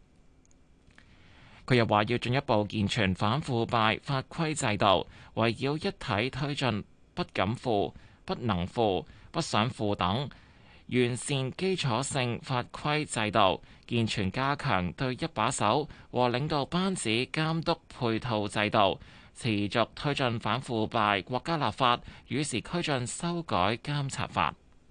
佢又話要進一步健全反腐敗法規制度，圍繞一體推進不敢腐、不能腐、不想腐等完善基礎性法規制度，健全加強對一把手和領導班子監督配套制度，持續推進反腐敗國家立法，與時俱進修改監察法。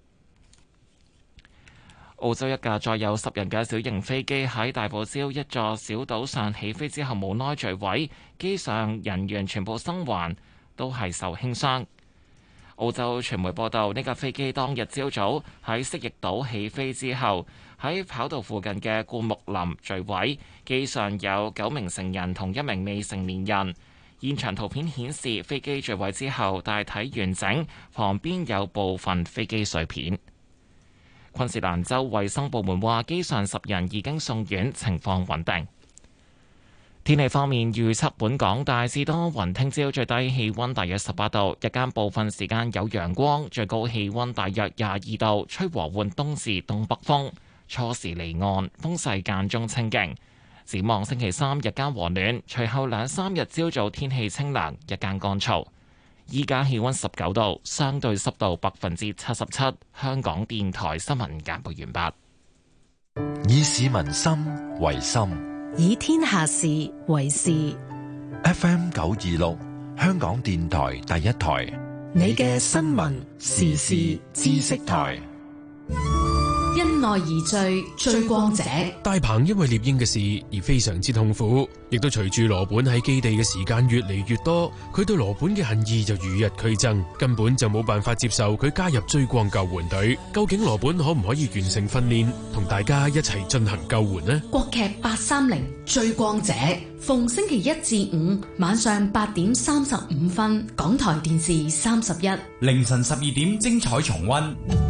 澳洲一架載有十人嘅小型飛機喺大堡礁一座小島上起飛之後無耐墜毀，機上人員全部生還，都係受輕傷。澳洲傳媒報道，呢架飛機當日朝早喺蜥蜴島起飛之後，喺跑道附近嘅灌木林墜毀，機上有九名成人同一名未成年人。現場圖片顯示，飛機墜毀之後大體完整，旁邊有部分飛機碎片。昆士蘭州衛生部門話，機上十人已經送院，情況穩定。天氣方面預測，本港大致多雲，聽朝最低氣溫大約十八度，日間部分時間有陽光，最高氣溫大約廿二度，吹和緩東至東北風，初時離岸，風勢間中清勁。展望星期三日間和暖，隨後兩三日朝早天氣清涼，日間乾燥。依家氣溫十九度，相對濕度百分之七十七。香港電台新聞簡報完畢。 以市民心為心， 以天下事為事。 F M 九二六，香港電台第一台， 你嘅新聞時事知識台。 因愛而醉，追光者。 大鵬因為獵鷹嘅事而非常之痛苦，亦都隨住羅本喺基地嘅時間越嚟越多，佢對羅本嘅恨意就與日俱增，根本就冇辦法接受佢加入追光救援隊。究竟羅本可唔可以完成訓練，同大家一齊進行救援呢？ 國劇八三零追光者，逢星期一至五晚上八點三十五分，港台電視三十一， 凌晨十二點精彩重溫。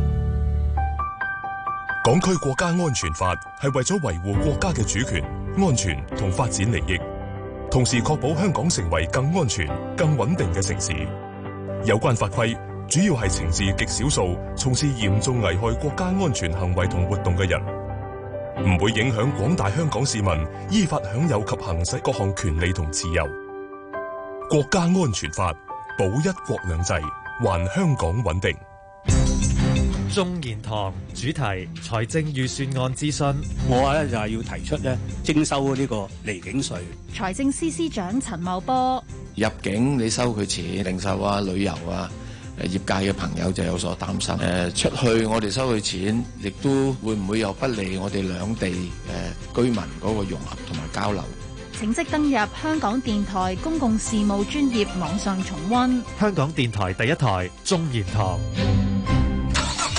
港區國家安全法係為咗維護國家嘅主權、安全同發展利益，同時確保香港成為更安全、更穩定嘅城市。有關法規主要係懲治極少數從事嚴重危害國家安全行為同活動嘅人，唔會影響廣大香港市民依法享有及行使各項權利同自由。國家安全法保一國兩制，還香港穩定。 眾言堂主題財政預算案諮詢， 我話咧就係要提出咧徵收呢個離境稅。 財政司司長陳茂波， 入境你收佢錢，零售啊、旅遊啊，誒業界嘅朋友就有所擔心。誒出去我哋收佢錢，亦都會唔會有不利我哋兩地誒居民嗰個融合同埋交流？ 請即登入香港電台公共事務專頁網上重溫。 香港電台第一台眾言堂。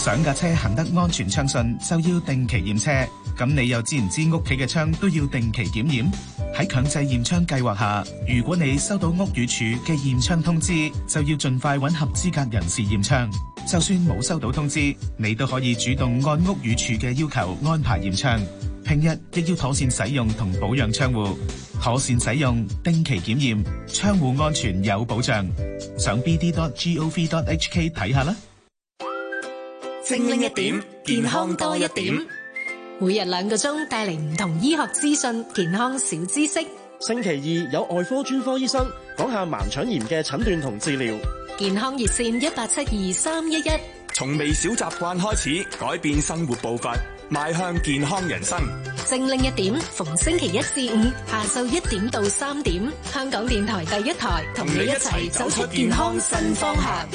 想架車行得安全暢順，就要定期驗車。咁你又知唔知屋企嘅窗都要定期檢驗？喺強制驗窗計劃下，如果你收到屋宇署嘅驗窗通知，就要盡快揾合資格人士驗窗。就算冇收到通知，你都可以主動按屋宇署嘅要求安排驗窗。平日亦要妥善使用同保養窗戶，妥善使用，定期檢驗，窗戶安全有保障。上 b d dot gov dot h k 睇下啦。 精靈一點，健康多一點。 每日兩個鐘帶嚟唔同醫學資訊、健康小知識。 星期二有外科專科醫生講下盲腸炎嘅診斷同治療。 健康熱線一八七二三一一。 從微小習慣開始，改變生活步伐，邁向健康人生。 精靈一點，逢星期一至五下晝一點到三點，香港電台第一台同你一齊走出健康新方向。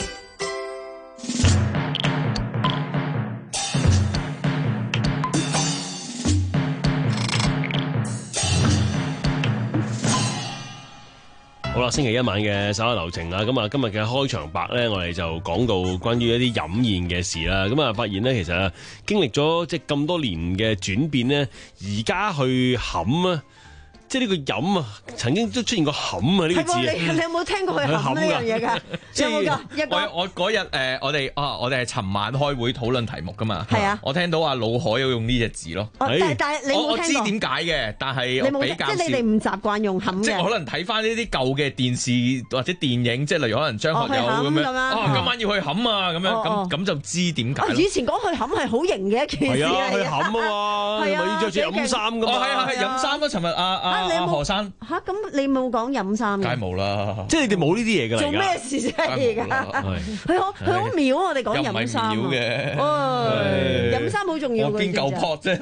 好啦，星期一晚嘅稍後流程啦，咁啊今日嘅開場白咧，我哋就講到關於一啲飲宴嘅事啦。咁啊發現咧，其實經歷咗即係咁多年嘅轉變咧，而家去冚啊，即係呢個飲啊，曾經都出現過冚啊呢個字。 你你有冇聽過去冚呢樣嘢㗎？有冇㗎？一個我我嗰日誒，我哋啊，我哋係尋晚開會討論題目㗎嘛。 係啊。 我聽到阿老海有用呢隻字咯。 但係但係你冇聽過？ 我知點解嘅，但係我比較少。 即係你哋唔習慣用冚嘅。 即係可能睇翻呢啲舊嘅電視或者電影，即係例如可能張學友咁樣。啊，今晚要去冚啊，咁樣咁咁就知點解。 以前講去冚係好型嘅一件事嚟。 係啊，去冚啊嘛。係啊。着住飲衫㗎嘛。 哦，係啊，係飲衫啊！尋日阿阿阿何生。 嚇！咁你冇講飲衫嘅？ 梗係冇啦， 即係你哋冇呢啲嘢㗎啦。 做咩事啫？而家佢好佢好秒，我哋講飲衫嘅。 飲衫好重要嘅。 我邊夠撲啫？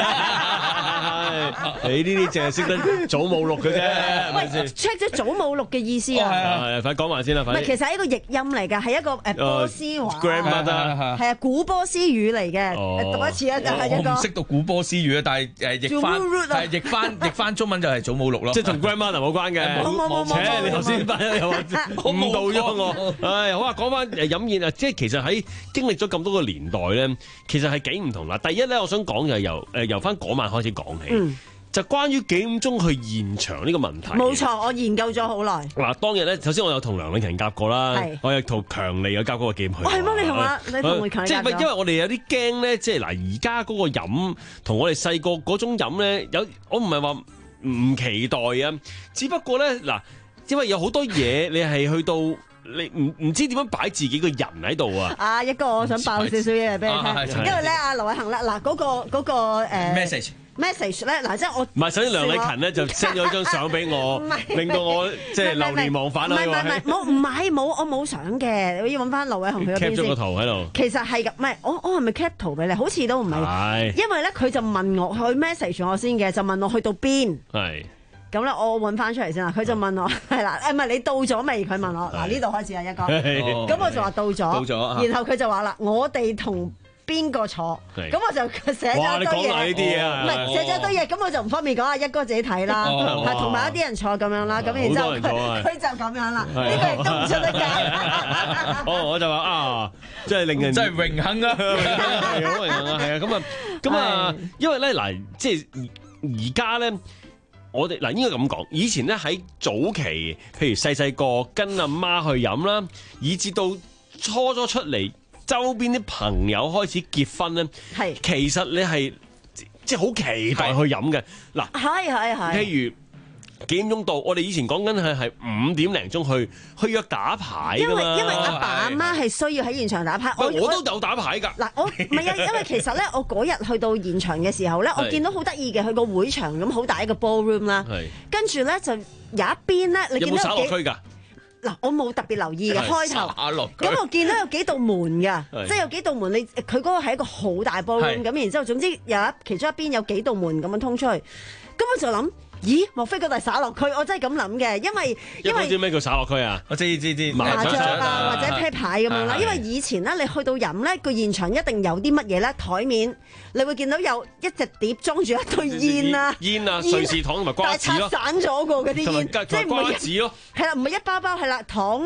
你呢啲淨係識得早冇錄嘅啫，係咪先 ？check 咗早冇錄嘅意思啊！ 係快講埋先啦， 唔係，其實係一個譯音嚟㗎，係一個誒波斯話。 grandmother 係啊，古波斯語嚟嘅。讀一次啊，就係一個。 我唔識讀古波斯語啊，但係誒譯翻係譯翻譯翻中文就係早冇錄咯。 即係同 grandmother 冇關嘅。 冇冇冇冇。 你頭先翻又話誤導咗我。唉，好啊，講翻誒飲宴啊，即係其實喺經歷咗咁多個年代咧，其實係幾唔同啦。第一咧，我想講就係由誒由翻嗰晚開始講起。嗯。就關於幾點鐘去現場呢個問題。 冇錯，我研究咗好耐。 嗱，當日咧，首先我有同梁詠琪夾過啦，我有同強利有夾嗰個幾點去。 係乜？你同啊？你同強利即係因為我哋有啲驚咧，即係嗱，而家嗰個飲同我哋細個嗰種飲咧，有我唔係話唔期待啊，只不過咧嗱，因為有好多嘢你係去到。你唔唔知點樣擺自己個人喺度啊？ 啊，一個我想爆少少嘢俾你聽，啊、因為咧阿劉偉恒咧嗱嗰個嗰、嗰個誒 message message 咧嗱，即係我唔係首先梁禮勤咧就 send 咗張相俾我，令到我即係流連忘返啦。 唔係唔係冇唔係冇我冇相嘅，我要揾翻劉偉恒佢嗰邊先。 cap 咗個圖喺度。 其實係㗎，唔係我我係咪 cap 圖俾你？好似都唔係。係。因為咧佢就問我佢 message 我先嘅，就問我去到邊。係。咁咧，我揾翻出嚟先啦。佢就問我係啦，誒唔係你到咗未？佢問我嗱呢度開始啊，一個。咁我就話到咗。到咗。然後佢就話啦，我哋同邊個坐？咁我就寫咗一堆嘢。哇！你講埋呢啲啊？唔係寫咗一堆嘢，咁我就唔方便講啊。一哥自己睇啦，係同埋一啲人坐咁樣啦。咁然之後佢就咁樣啦。呢個亦都唔出得街。 哦，我就話啊，即係令人真係榮幸啊！ 係好榮幸啊！係啊，咁啊，咁啊，因為咧嗱，即係而家咧。我哋嗱應該咁講，以前咧喺早期，譬如細細個跟阿媽去飲啦，以至到初初出嚟，周邊啲朋友開始結婚咧，係其實你係即係好期待去飲嘅。嗱， 係係係。 譬如幾點鐘到？我哋以前講緊係係五點零鐘去去約打牌㗎嘛。 因為因為阿爸阿媽係需要喺現場打牌。 我我都有打牌㗎。 嗱，我唔係啊，因為其實咧，我嗰日去到現場嘅時候咧，我見到好得意嘅，佢個會場咁好大一個 ballroom 啦。係。跟住咧就有一邊咧，你見到有冇灑落區㗎？ 嗱，我冇特別留意嘅開頭。灑落區。咁我見到有幾道門㗎，即係有幾道門。你佢嗰個係一個好大 ballroom 咁，然之後總之有一其中一邊有幾道門咁樣通出去。咁我就諗。咦？莫非嗰度係灑落區？我真係咁諗嘅，因為因為知咩叫灑落區啊？我知知知麻雀啊，或者啤牌咁樣啦。因為以前咧，你去到飲咧，個現場一定有啲乜嘢咧？台面你會見到有一隻碟裝住一堆煙啊， 煙啊，瑞士糖同埋瓜子咯， 但係拆散咗個嗰啲煙， 即係瓜子咯。 係啦，唔係一包包，係啦，糖啦。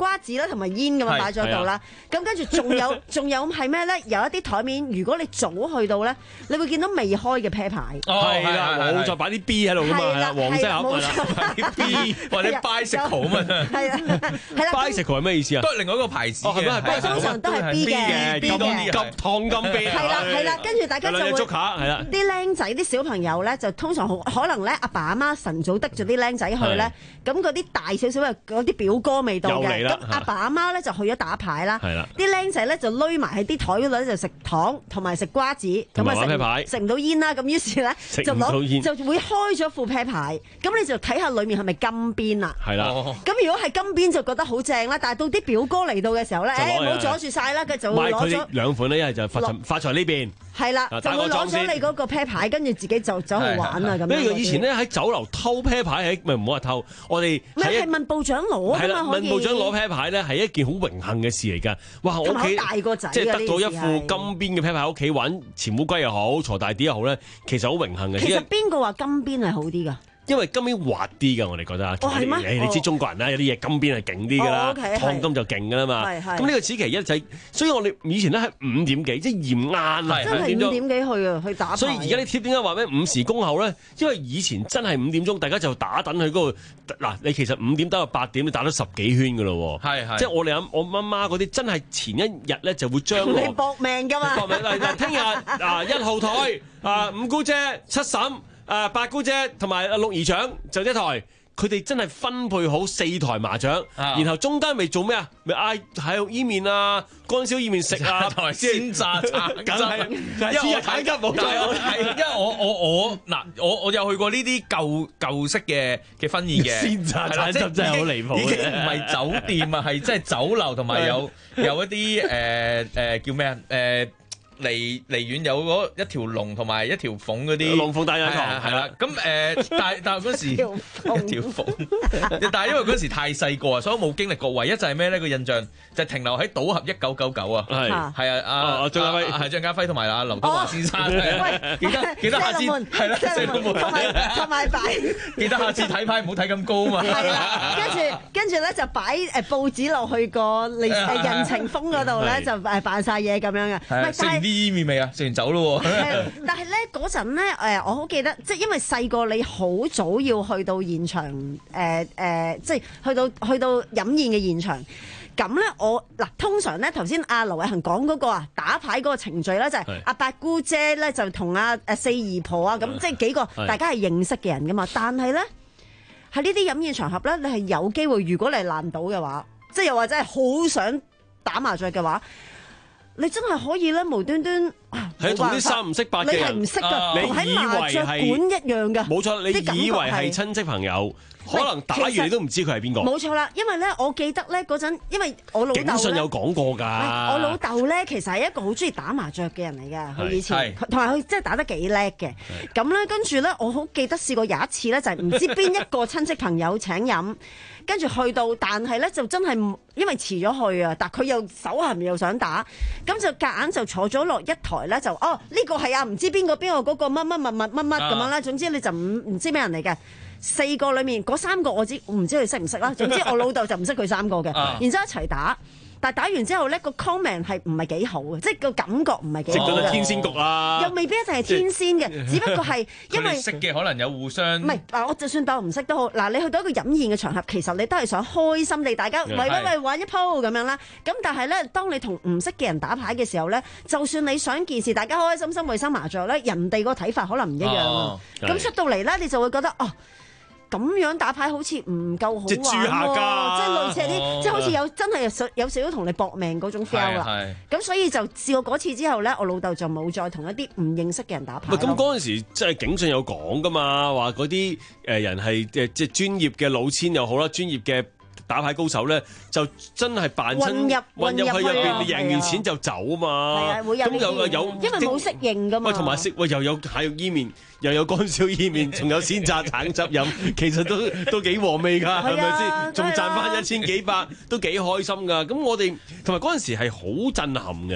瓜子啦同埋煙咁樣擺咗度啦。咁跟住仲有仲有係咩咧？有一啲台面，如果你早去到咧，你會見到未開嘅啤牌。 係啦，冇再擺啲 B 喺度噶嘛，係啦，黃色盒係啦 ，B 或者 bicycle 啊嘛。 係啦，係啦 ，bicycle 係咩意思啊？ 都係另外一個牌子嘅， 係通常都係 B 嘅 ，B 嘅，急燙金 B。 係啦係啦，跟住大家就會捉卡係啦。 啲僆仔啲小朋友咧，就通常好可能咧，阿爸阿媽晨早得咗啲僆仔去咧，咁嗰啲大少少嘅嗰啲表哥未到嘅，咁阿爸阿媽咧就去咗打牌啦。係啦，啲僆仔咧就匿埋喺啲台嗰度咧就食糖同埋食瓜子，咁啊食食唔到煙啦，咁於是咧就攞就會開咗副啤牌，咁你就睇下裡面係咪金邊啦。係啦，咁如果係金邊就覺得好正啦，但係到啲表哥嚟到嘅時候咧，誒唔好阻住晒啦，佢就會攞咗兩款咧，一係就發財發財呢邊。 係啦，就會攞咗你嗰個啤牌，跟住自己就走去玩啊咁樣。 呢個以前咧喺酒樓偷啤牌，係咪唔好話偷？我哋唔係問部長攞啊嘛，可以問部長攞啤牌咧係一件好榮幸嘅事嚟㗎。哇！我屋企大個仔， 即係得到一副金邊嘅啤牌喺屋企玩潛烏龜又好，鋤大啲又好咧，其實好榮幸嘅。 其實邊個話金邊係好啲㗎？ 因為金邊滑啲㗎，我哋覺得。 哦係咩？ 你知中國人啦，有啲嘢金邊係勁啲㗎啦，燙金就勁㗎啦嘛。咁呢個此其一就，所以我哋以前咧係五點幾，即係嫌晏啊， 真係五點幾去啊，去打牌。 所以而家啲貼點解話咩午時恭候咧？因為以前真係五點鐘，大家就打等去嗰度。嗱，你其實五點打到八點，你打咗十幾圈㗎咯。係係。即係我哋阿我媽媽嗰啲真係前一日咧就會將你搏命㗎嘛。 搏命嗱嗱，聽日啊一號台啊五姑姐七嬸。誒八姑姐同埋阿六姨丈就一台，佢哋真係分配好四台麻雀，啊、然後中間咪做咩啊？咪嗌喺伊麵啊、乾燒伊麵食啊， 同埋鮮榨橙汁。 梗係，因為我橙汁冇錯， 係因為我我我嗱，我我有去過呢啲舊舊式嘅嘅婚宴嘅鮮榨橙汁真係好離譜， 已經唔係酒店啊，係即係酒樓同埋有有一啲誒誒叫咩啊誒。呃離離遠有嗰一條龍同埋一條鳳嗰啲龍鳳大眼堂係啦，咁誒但但嗰時一條鳳，但係因為嗰時太細個啊，所以冇經歷過。唯一就係咩咧？個印象就停留喺賭俠一九九九啊，係係啊，阿張家輝係張家輝同埋阿劉德華先生，記得記得下次係啦，四龍門同埋同埋擺， 記得下次睇牌唔好睇咁高啊嘛。 係啦，跟住跟住咧就擺誒報紙落去個誒人情封嗰度咧，就誒扮曬嘢咁樣嘅，唔係但係。 伊麵未啊？食完走咯喎！ 但係咧嗰陣咧，誒我好記得，即係因為細個你好早要去到現場，誒、呃、誒、呃，即係去到去到飲宴嘅現場。咁咧，我嗱通常咧頭先阿劉偉恒講嗰個啊打牌嗰個程序咧，就係、是、阿八姑姐咧就同阿誒四姨婆啊，咁即係幾個大家係認識嘅人噶嘛。但係咧喺呢啲飲宴場合咧，你係有機會，如果你係爛賭嘅話，即係又或者係好想打麻雀嘅話。你真係可以咧，無端端係同啲三唔識八嘅人， 你係唔識㗎，同喺麻雀館一樣㗎。 冇錯，你以為係親戚朋友，可能打完你都唔知佢係邊個。 冇錯啦，因為咧，我記得咧嗰陣，因為我老豆警訊有講過㗎。 我老豆咧其實係一個好中意打麻雀嘅人嚟㗎，佢以前同埋佢真係打得幾叻嘅。咁咧跟住咧，我好記得試過有一次咧，就係唔知邊一個親戚朋友請飲。跟住去到，但係咧就真係因為遲咗去啊，但佢又手痕又想打，咁就夾硬就坐咗落一台咧，就哦呢、呢個係啊唔知邊個邊個嗰個乜乜乜乜乜乜咁樣啦，總之你就唔唔知咩人嚟嘅。四個裡面嗰三個我知，我唔知佢識唔識啦。總之我老豆就唔識佢三個嘅，然之後一齊打。但係打完之後咧，個 comment 係唔係幾好嘅，即係個感覺唔係幾好嘅。 直到天仙局啦， 又未必一定係天仙嘅，只不過係因為識嘅可能有互相。 唔係嗱，我就算當唔識都好，嗱，你去到一個飲宴嘅場合，其實你都係想開心地大家喂喂喂玩一鋪咁樣啦。咁但係咧，當你同唔識嘅人打牌嘅時候咧，就算你想件事大家開開心心為生麻雀咧，人哋個睇法可能唔一樣啊。咁、哦、出到嚟咧，你就會覺得哦。咁樣打牌好似唔夠好玩喎，即係類似啲，哦、即係好似有真係有有少少同你搏命嗰種 feel 啦。咁所以就試過嗰次之後咧，我老豆就冇再同一啲唔認識嘅人打牌。 咁嗰陣時即係警訊有講噶嘛，話嗰啲誒人係誒即係專業嘅老千又好啦，專業嘅打牌高手咧，就真係扮親混入混入去入邊，你贏完錢就走啊嘛。 係啊，會有咁有有，因為冇適應噶嘛。 喂，同埋食喂又有蟹肉伊麵。又有乾燒意麵，仲有鮮榨橙汁飲，其實都都幾和味㗎，係咪先？仲賺翻一千幾百，都幾開心㗎。咁我哋同埋嗰陣時係好震撼嘅，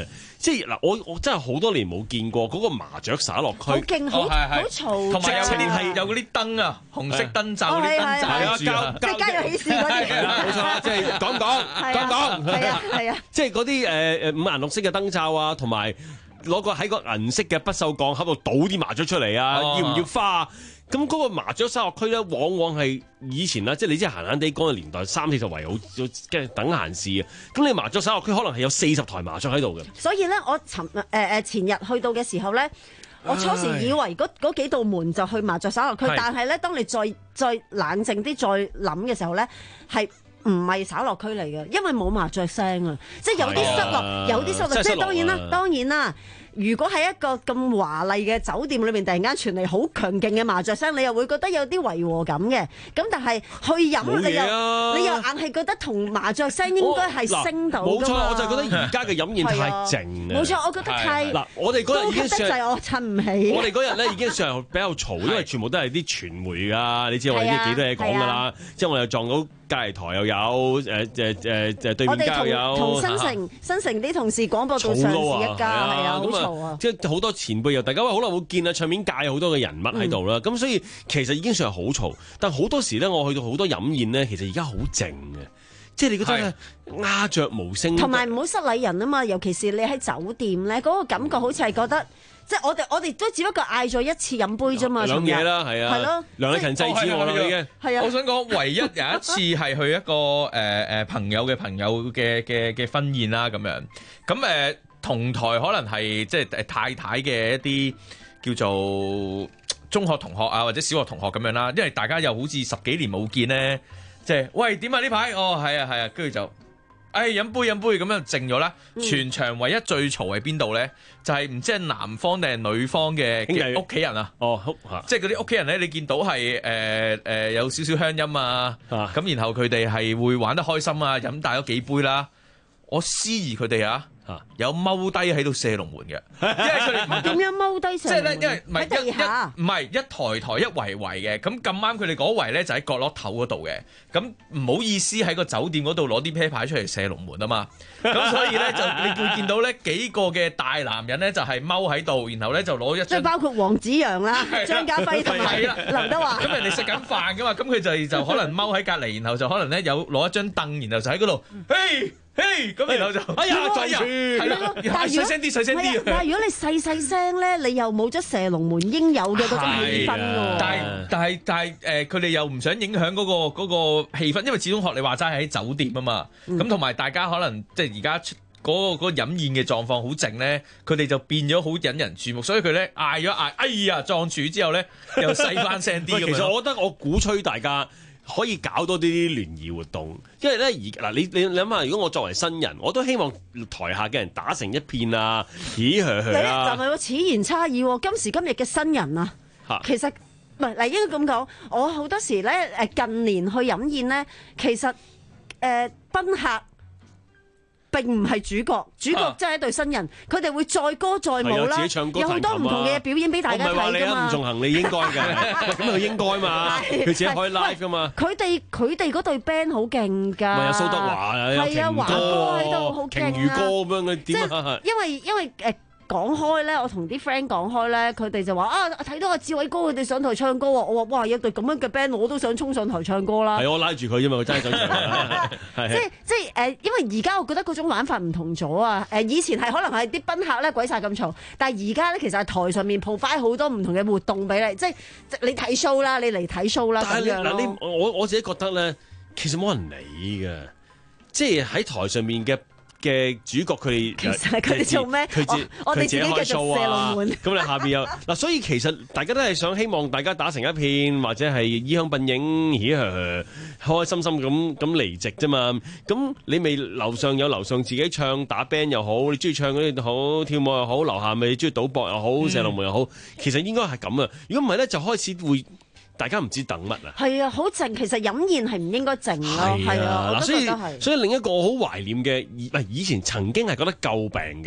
即係嗱，我我真係好多年冇見過嗰個麻雀灑落區， 好勁，好好嘈， 同埋有係有嗰啲燈啊，紅色燈罩嗰啲燈罩住啊， 即係家有喜事嗰啲， 冇錯，即係講講講講， 係啊係啊，即係嗰啲誒誒五顏六色嘅燈罩啊，同埋攞個喺個銀色嘅不鏽鋼盒度倒啲麻雀出嚟啊，要唔要花？咁嗰個麻雀沙樂區咧，往往係以前啦，即係你知閒閒地嗰個年代，三四十圍好，即係等閒事啊。咁你麻雀沙樂區可能係有四十台麻雀喺度嘅。 所以咧，我尋誒誒前日去到嘅時候咧，我初時以為嗰嗰幾道門就去麻雀沙樂區，但係咧，當你再再冷靜啲再諗嘅時候咧，係唔係沙樂區嚟嘅？因為冇麻雀聲啊，即係有啲失落，有啲失落。即係當然啦，當然啦。如果喺一個咁華麗嘅酒店裏面，突然間傳嚟好強勁嘅麻雀聲，你又會覺得有啲違和感嘅。咁但係去飲，你又你又硬係覺得同麻雀聲應該係升到㗎嘛。冇錯， 我就覺得而家嘅飲宴太靜啦。 冇錯，我覺得太嗱，我哋嗰日已經算我襯唔起。 我哋嗰日咧已經算係比較嘈，因為全部都係啲傳媒㗎，你知我哋啲幾多嘢講㗎啦。即係我又撞到隔離台又有，誒誒誒誒對面街又有。 我哋同同新城新城啲同事廣播道上市一家，係啊，好嘈啊！ 即係好多前輩又大家話好耐冇見啦，唱片界有好多嘅人物喺度啦，咁、嗯、所以其實已經算係好嘈。但好多時咧，我去到好多飲宴咧，其實而家好靜嘅，即係你覺得鴉雀無聲。 同埋唔好失禮人啊嘛，尤其是你喺酒店咧，嗰、那個感覺好似係覺得。即係我哋，我哋都只不過嗌咗一次飲杯啫嘛， 兩嘢啦，係啊，係咯，梁禮勤制止我啦已經。 係啊， 我想講，唯一有一次係去一個誒誒朋友嘅朋友嘅嘅嘅婚宴啦，咁樣咁誒同台可能係即係太太嘅一啲叫做中學同學啊，或者小學同學咁樣啦，因為大家又好似十幾年冇見咧，即係喂點啊呢排？哦係啊係啊，跟住就。誒飲杯飲杯咁樣靜咗啦，全場唯一最嘈喺邊度咧？就係唔知係男方定係女方嘅屋企人啊！ 哦， 即係嗰啲屋企人咧，你見到係誒誒有少少鄉音啊，咁然後佢哋係會玩得開心啊，飲大咗幾杯啦。我思疑佢哋啊！有踎低喺度射龍門嘅，因為佢哋點樣踎低射？ 即係咧，因為唔係一一唔係一台台一圍圍嘅，咁咁啱佢哋嗰圍咧就喺角落頭嗰度嘅，咁唔好意思喺個酒店嗰度攞啲啤牌出嚟射龍門啊嘛，咁所以咧就你會見到咧幾個嘅大男人咧就係踎喺度，然後咧就攞一張， 即係包括黃子揚啦、張家輝同埋劉德華。 咁人哋食緊飯噶嘛，咁佢就就可能踎喺隔離，然後就可能咧有攞一張凳，然後就喺嗰度，嘿。嘿，咁然後就哎呀撞住，係咯，細聲啲，細聲啲。 但係如果你細細聲咧，你又冇咗射龍門應有嘅嗰種氣氛喎。 但係但係但係誒，佢哋又唔想影響嗰個嗰個氣氛，因為始終學你話齋喺酒店啊嘛。咁同埋大家可能即係而家嗰個嗰個飲宴嘅狀況好靜咧，佢哋就變咗好引人注目，所以佢咧嗌咗嗌，哎呀撞住之後咧又細翻聲啲。 其實我覺得我鼓吹大家。可以搞多啲啲聯誼活動，因為咧而嗱你你諗下，如果我作為新人，我都希望台下嘅人打成一片啊，咦呵呵啊！ 就係個此言差異喎，今時今日嘅新人啊，其實唔係嗱，應該咁講，我好多時咧誒近年去飲宴咧，其實誒賓客。並唔係主角，主角真係一對新人，佢哋會載歌載舞啦，有好多唔同嘅嘢表演俾大家睇㗎嘛。我唔係話你啊，吳仲衡你應該嘅，咁佢應該嘛，佢自己開 live 㗎嘛。佢哋佢哋嗰隊 band 好勁㗎， 咪有蘇德華啊，有瓊哥喺度，好勁啊，瓊哥咁樣嘅點啊？ 因為因為誒。講開咧，我同啲 friend 講開咧，佢哋就話啊，睇到阿志偉哥佢哋上台唱歌喎，我話哇，有隊咁樣嘅 band，我都想衝上台唱歌啦。 係我拉住佢啫嘛，佢真係想唱。 即係即係誒，因為而家我覺得嗰種玩法唔同咗啊！誒，以前係可能係啲賓客咧鬼晒咁嘈，但係而家咧其實係台上面 provide 好多唔同嘅活動俾你，即係你睇 show 啦，你嚟睇 show 啦咁樣咯。 嗱，你我我自己覺得咧，其實冇人理㗎，即係喺台上面嘅。嘅主角佢哋其實佢哋做咩？我哋自己繼續射龍門。 咁你下邊有嗱，所以其實大家都係想希望大家打成一片，或者係衣香鬢影，嘻呵呵，開開心心咁咁離席啫嘛。咁你咪樓上有樓上自己唱打 band 又好，你中意唱嗰啲好跳舞又好，樓下咪中意賭博又好，射龍門又好，其實應該係咁啊。如果唔係咧，就開始會。大家唔知等乜啊？ 係啊，好靜。其實飲宴係唔應該靜咯。係啊，嗱， 所以所以另一個我好懷念嘅，以前曾經係覺得詬病嘅，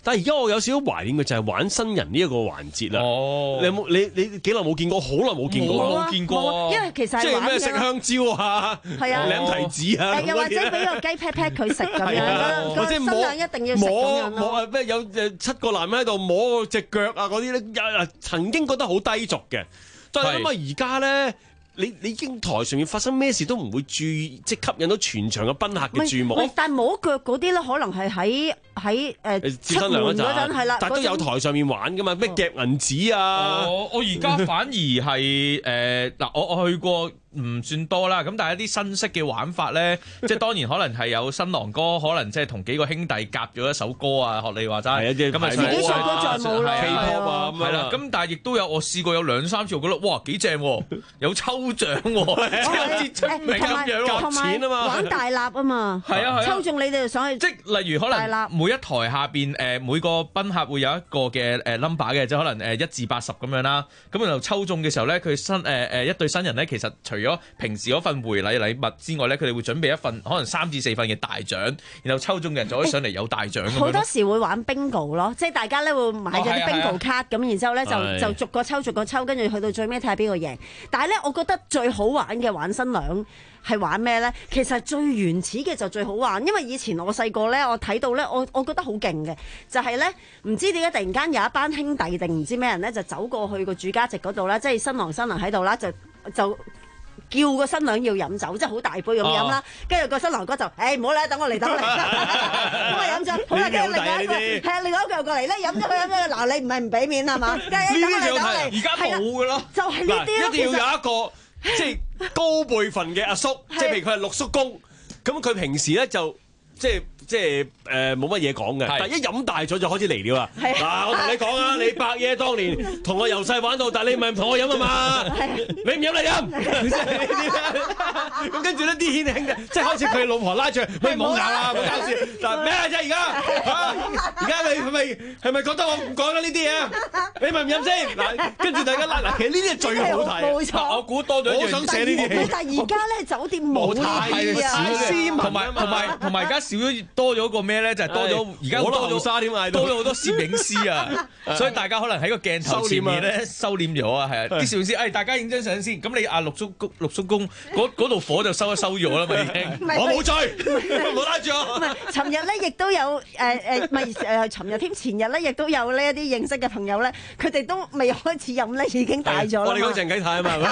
但係而家我有少少懷念嘅就係玩新人呢一個環節啦。 哦， 你有冇你你幾耐冇見過？好耐冇見過， 冇見過。 因為其實即係咩食香蕉啊， 係啊， 舐提子啊， 又或者俾個雞 pat pat 佢食咁樣， 或者新娘一定要食摸咁樣摸啊咩有誒七個男人喺度摸隻腳啊嗰啲咧，曾經覺得好低俗嘅。但係諗下而家咧。你你已經台上面發生咩事都唔會注意，即係吸引到全場嘅賓客嘅注目。 但係摸腳嗰啲咧，可能係喺喺誒出門嗰陣係啦， 但係都有台上面玩噶嘛，咩夾銀紙啊。 我我而家反而係誒嗱，我我去過。唔算多啦，咁但係一啲新式嘅玩法咧，即係當然可能係有新郎哥，可能即係同幾個兄弟夾咗一首歌啊，學你話齋，咁啊自己唱歌再冇啦 ，K-pop 啊，係啦，咁但係亦都有我試過有兩三次，我覺得哇幾正喎，有抽獎喎，即係出名咁樣夾錢啊嘛， 玩大立啊嘛， 係啊係啊， 抽中你哋就上去， 即係例如可能每一台下邊誒每個賓客會有一個嘅誒 number 嘅，即係可能誒一至八十咁樣啦，咁然後抽中嘅時候咧，佢新誒誒一對新人咧，其實除咗平時嗰份回禮禮物之外咧，佢哋會準備一份可能三至四份嘅大獎，然後抽中嘅人就可以上嚟有大獎。 好多時會玩 bingo 咯，即係大家咧會買咗啲 bingo 卡，咁然之後咧就就逐個抽逐個抽，跟住去到最尾睇下邊個贏。但係咧，我覺得最好玩嘅玩新娘係玩咩咧？其實最原始嘅就最好玩，因為以前我細個咧，我睇到咧，我我覺得好勁嘅，就係咧唔知點解突然間有一班兄弟定唔知咩人咧，就走過去個主家席嗰度啦，即係新郎新娘喺度啦，就就。叫個新娘要飲酒，即係好大杯咁飲啦。跟住個新郎哥就，誒唔好啦，等我嚟，等我嚟。咁啊飲咗，好啦，跟住另外一個係啊，另外一個又過嚟咧，飲咗佢飲咗佢。嗱，你唔係唔俾面係嘛？呢啲就係而家冇㗎咯。 就係呢啲咯。 一定要有一個即係高輩份嘅阿叔，即係譬如佢係六叔公，咁佢平時咧就即係。即係誒冇乜嘢講嘅，但係一飲大咗就開始嚟了啦。嗱，我同你講啊，你伯爺當年同我由細玩到大，你咪唔同我飲啊嘛？你唔飲你飲，咁跟住呢啲兄弟，即係開始佢老婆拉住，喂，唔好搞啦，唔好搞事。嗱咩啫而家？而家你係咪係咪覺得我唔講啦呢啲嘢？你咪唔飲先。嗱，跟住大家拉嗱，其實呢啲係最好睇。 冇錯， 我估多咗一樣。 我想寫呢啲戲。 但係而家咧酒店冇太啊， 同埋同埋同埋而家少咗。多咗個咩咧？就係、是、多咗而家多咗多咗好多攝影師啊！所以大家可能喺個鏡頭前面咧收斂咗啊，係啊！啲攝影師，誒、哎、大家影張相先。咁你阿六叔公六叔公嗰度火就收一收咗啦嘛已經。我冇醉，冇拉住我。 唔係，尋日咧亦都有誒誒，唔係誒，尋日添，前日咧亦都有呢一啲認識嘅朋友咧，佢哋都未開始飲咧，已經大咗啦。 我哋講鄭啟泰啊嘛。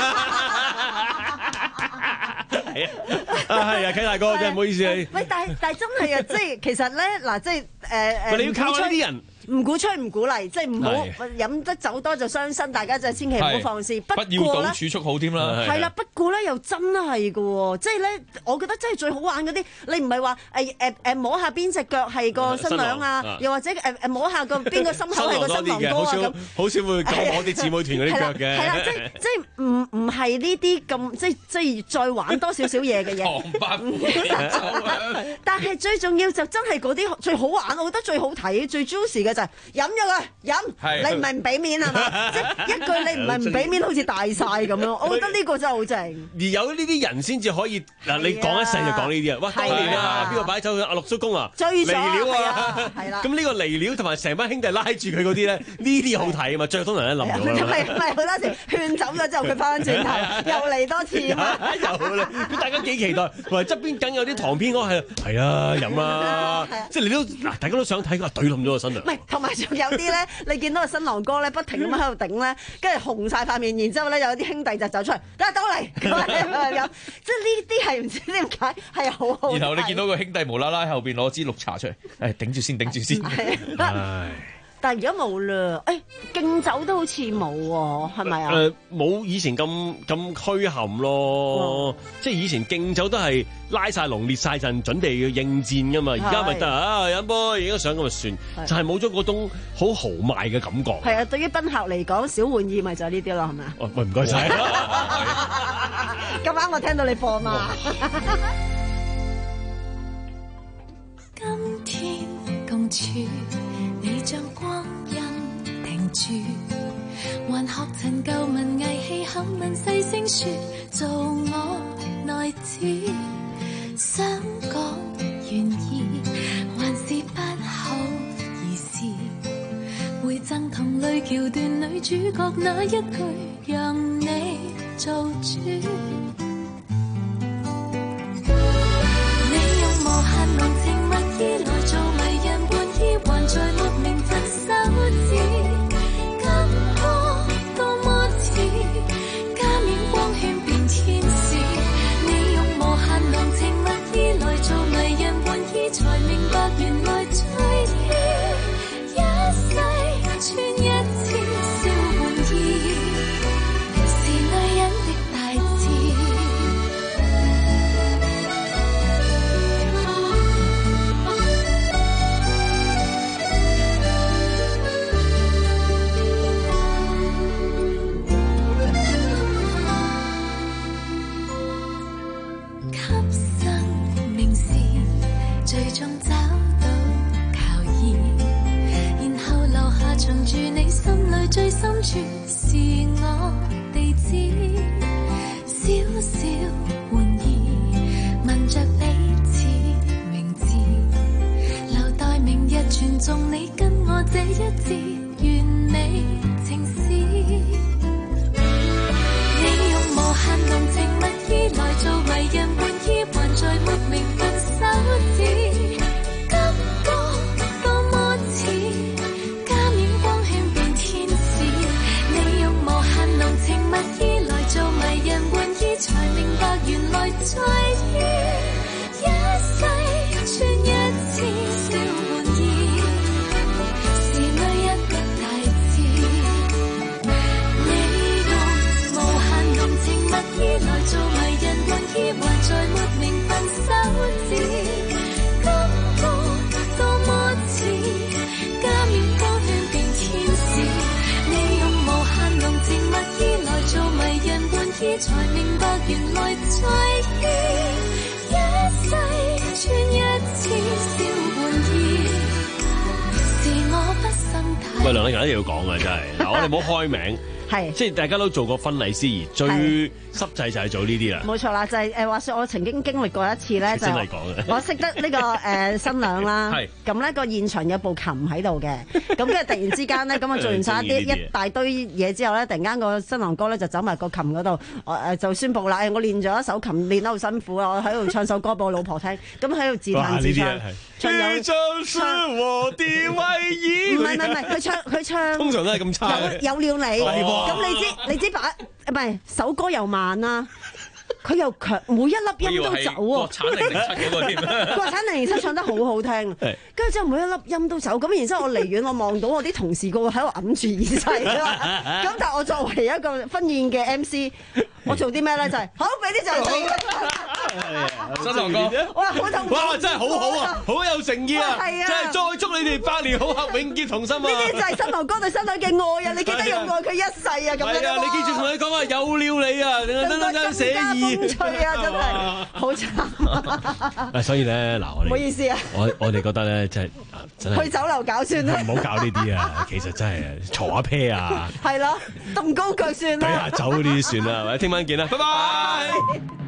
係啊，係啊，啟大哥真係唔好意思你。 喂，但係但係真係啊，即係其實咧嗱，即係誒誒， 你要靠呢啲人。 唔鼓吹唔鼓勵，即係唔好飲得酒多就傷身，大家就千祈唔好放肆。不過咧， 儲蓄好添啦。 係啦，不過咧又真係㗎喎，即係咧，我覺得真係最好玩嗰啲，你唔係話誒誒誒摸下邊隻腳係個新娘啊，又或者誒誒摸下個邊個心口係個新郎哥啊咁。 好少會咁摸啲姊妹團嗰啲腳嘅。 係啦，即係即係唔唔係呢啲咁，即係即係再玩多少少嘢嘅嘢。但係最重要就真係嗰啲最好玩，我覺得最好睇、最 juicy 嘅。就係飲咗佢飲，你唔係唔俾面係嘛？即係一句你唔係唔俾面，好似大晒咁樣。我覺得呢個真係好正。 而有呢啲人先至可以嗱，你講一世就講呢啲啊！哇，當年啊，邊個擺酒阿六叔公啊， 嚟料啊，係啦。咁呢個嚟料同埋成班兄弟拉住佢嗰啲咧，呢啲好睇啊嘛！最多人一諗到。 咁咪咪好多時勸走咗之後，佢翻返轉頭又嚟多次嘛。 又嚟，咁大家幾期待？同埋側邊梗有啲旁邊嗰係係啊飲啊，即係你都嗱，大家都想睇佢懟冧咗個新娘。 同埋仲有啲咧，你見到個新郎哥咧，不停咁喺度頂咧，跟住紅晒塊面，然之後咧有啲兄弟就走出嚟，等下等我嚟咁，即係呢啲係唔知點解係好好。 然後你見到個兄弟無啦啦後邊攞支綠茶出嚟，誒頂住先，頂住先。 但係而家冇啦，誒敬酒都好似冇喎，係咪啊？ 誒冇以前咁咁墟冚咯，即係以前敬酒都係拉晒龍列晒陣，準備要應戰噶嘛。而家咪得啊飲杯，影咗相咁就算，就係冇咗嗰種好豪邁嘅感覺。 係啊，對於賓客嚟講，小玩意咪就係呢啲咯，係咪啊？ 哦，喂唔該晒。 咁啱我聽到你播嘛。 今天共處。你將光陰停住，還學陳舊文藝戲口吻細聲說，做我內子，想講願意，還是不好意思。 贈同類橋段女主角那一句，讓你做主。你用無限濃情蜜意來做迷人伴意，還在沒名分手指，感覺多麼似加冕光圈變天使。你用無限濃情蜜意來做迷人伴意，才明白原來最意一世穿一次小玩意，是女人的大志。給生命時，最終找到靠依，然後留下藏住你心裏最深處是我地址。小小玩意，問着彼此名字，留待明日傳頌你跟我這一字完美情詩。你用無限濃情蜜意來做迷人伴意，還在沒名分手指，感覺多麼似加冕光圈變天使。你用無限濃情蜜意來做迷人伴意，才明白原來最意一世穿一次小玩意，是女人的大志。你用無限濃情蜜意來做迷人伴意，還在沒名分手指，感覺多麼似加冕光圈變天使。你用無限濃情蜜意來做迷人伴意，才明白原來最意一世穿一次小玩意，是我不生太。 喂，梁麗勤一定要講啊，真係嗱，我哋唔好開名。 係， 即係大家都做過婚禮司儀，最濕滯就係做呢啲啦。 冇錯啦，就係誒話説我曾經經歷過一次咧，就我識得呢個誒新娘啦。係咁咧，個現場有部琴喺度嘅，咁跟住突然之間咧，咁我做完晒啲一大堆嘢之後咧，突然間個新郎哥咧就走埋個琴嗰度，我誒就宣佈啦，誒我練咗一首琴，練得好辛苦啊，我喺度唱首歌俾我老婆聽，咁喺度自彈自唱。 你就是我的唯一。 唔係唔係唔係，佢唱佢唱。 通常都係咁差。 有有了你。咁你知你知把唔係首歌又慢啦，佢又強，每一粒音都走喎。 國產零零七嗰個添。 國產零零七唱得好好聽，跟住之後每一粒音都走，咁然之後我離遠我望到我啲同事個個喺度揞住耳仔啦，咁但係我作為一個婚宴嘅 M C， 我做啲咩咧？就係好俾啲掌聲。 新郎哥， 哇好痛！ 哇真係好好啊，好有誠意啊！ 係啊， 真係再祝你哋百年好合，永結同心啊！ 呢啲就係新郎哥對新娘嘅愛啊！你記得要愛佢一世啊！咁樣係啊，你記住同你講啊，有了你啊，等等等寫意。 風吹啊，真係好慘。 誒，所以咧嗱，我哋唔好意思啊， 我我哋覺得咧，真係真係去酒樓搞算啦， 唔好搞呢啲啊！其實真係坐下 pair 啊， 係咯，動高腳算啦， 睇下酒呢啲算啦，係咪？聽晚見啦，拜拜。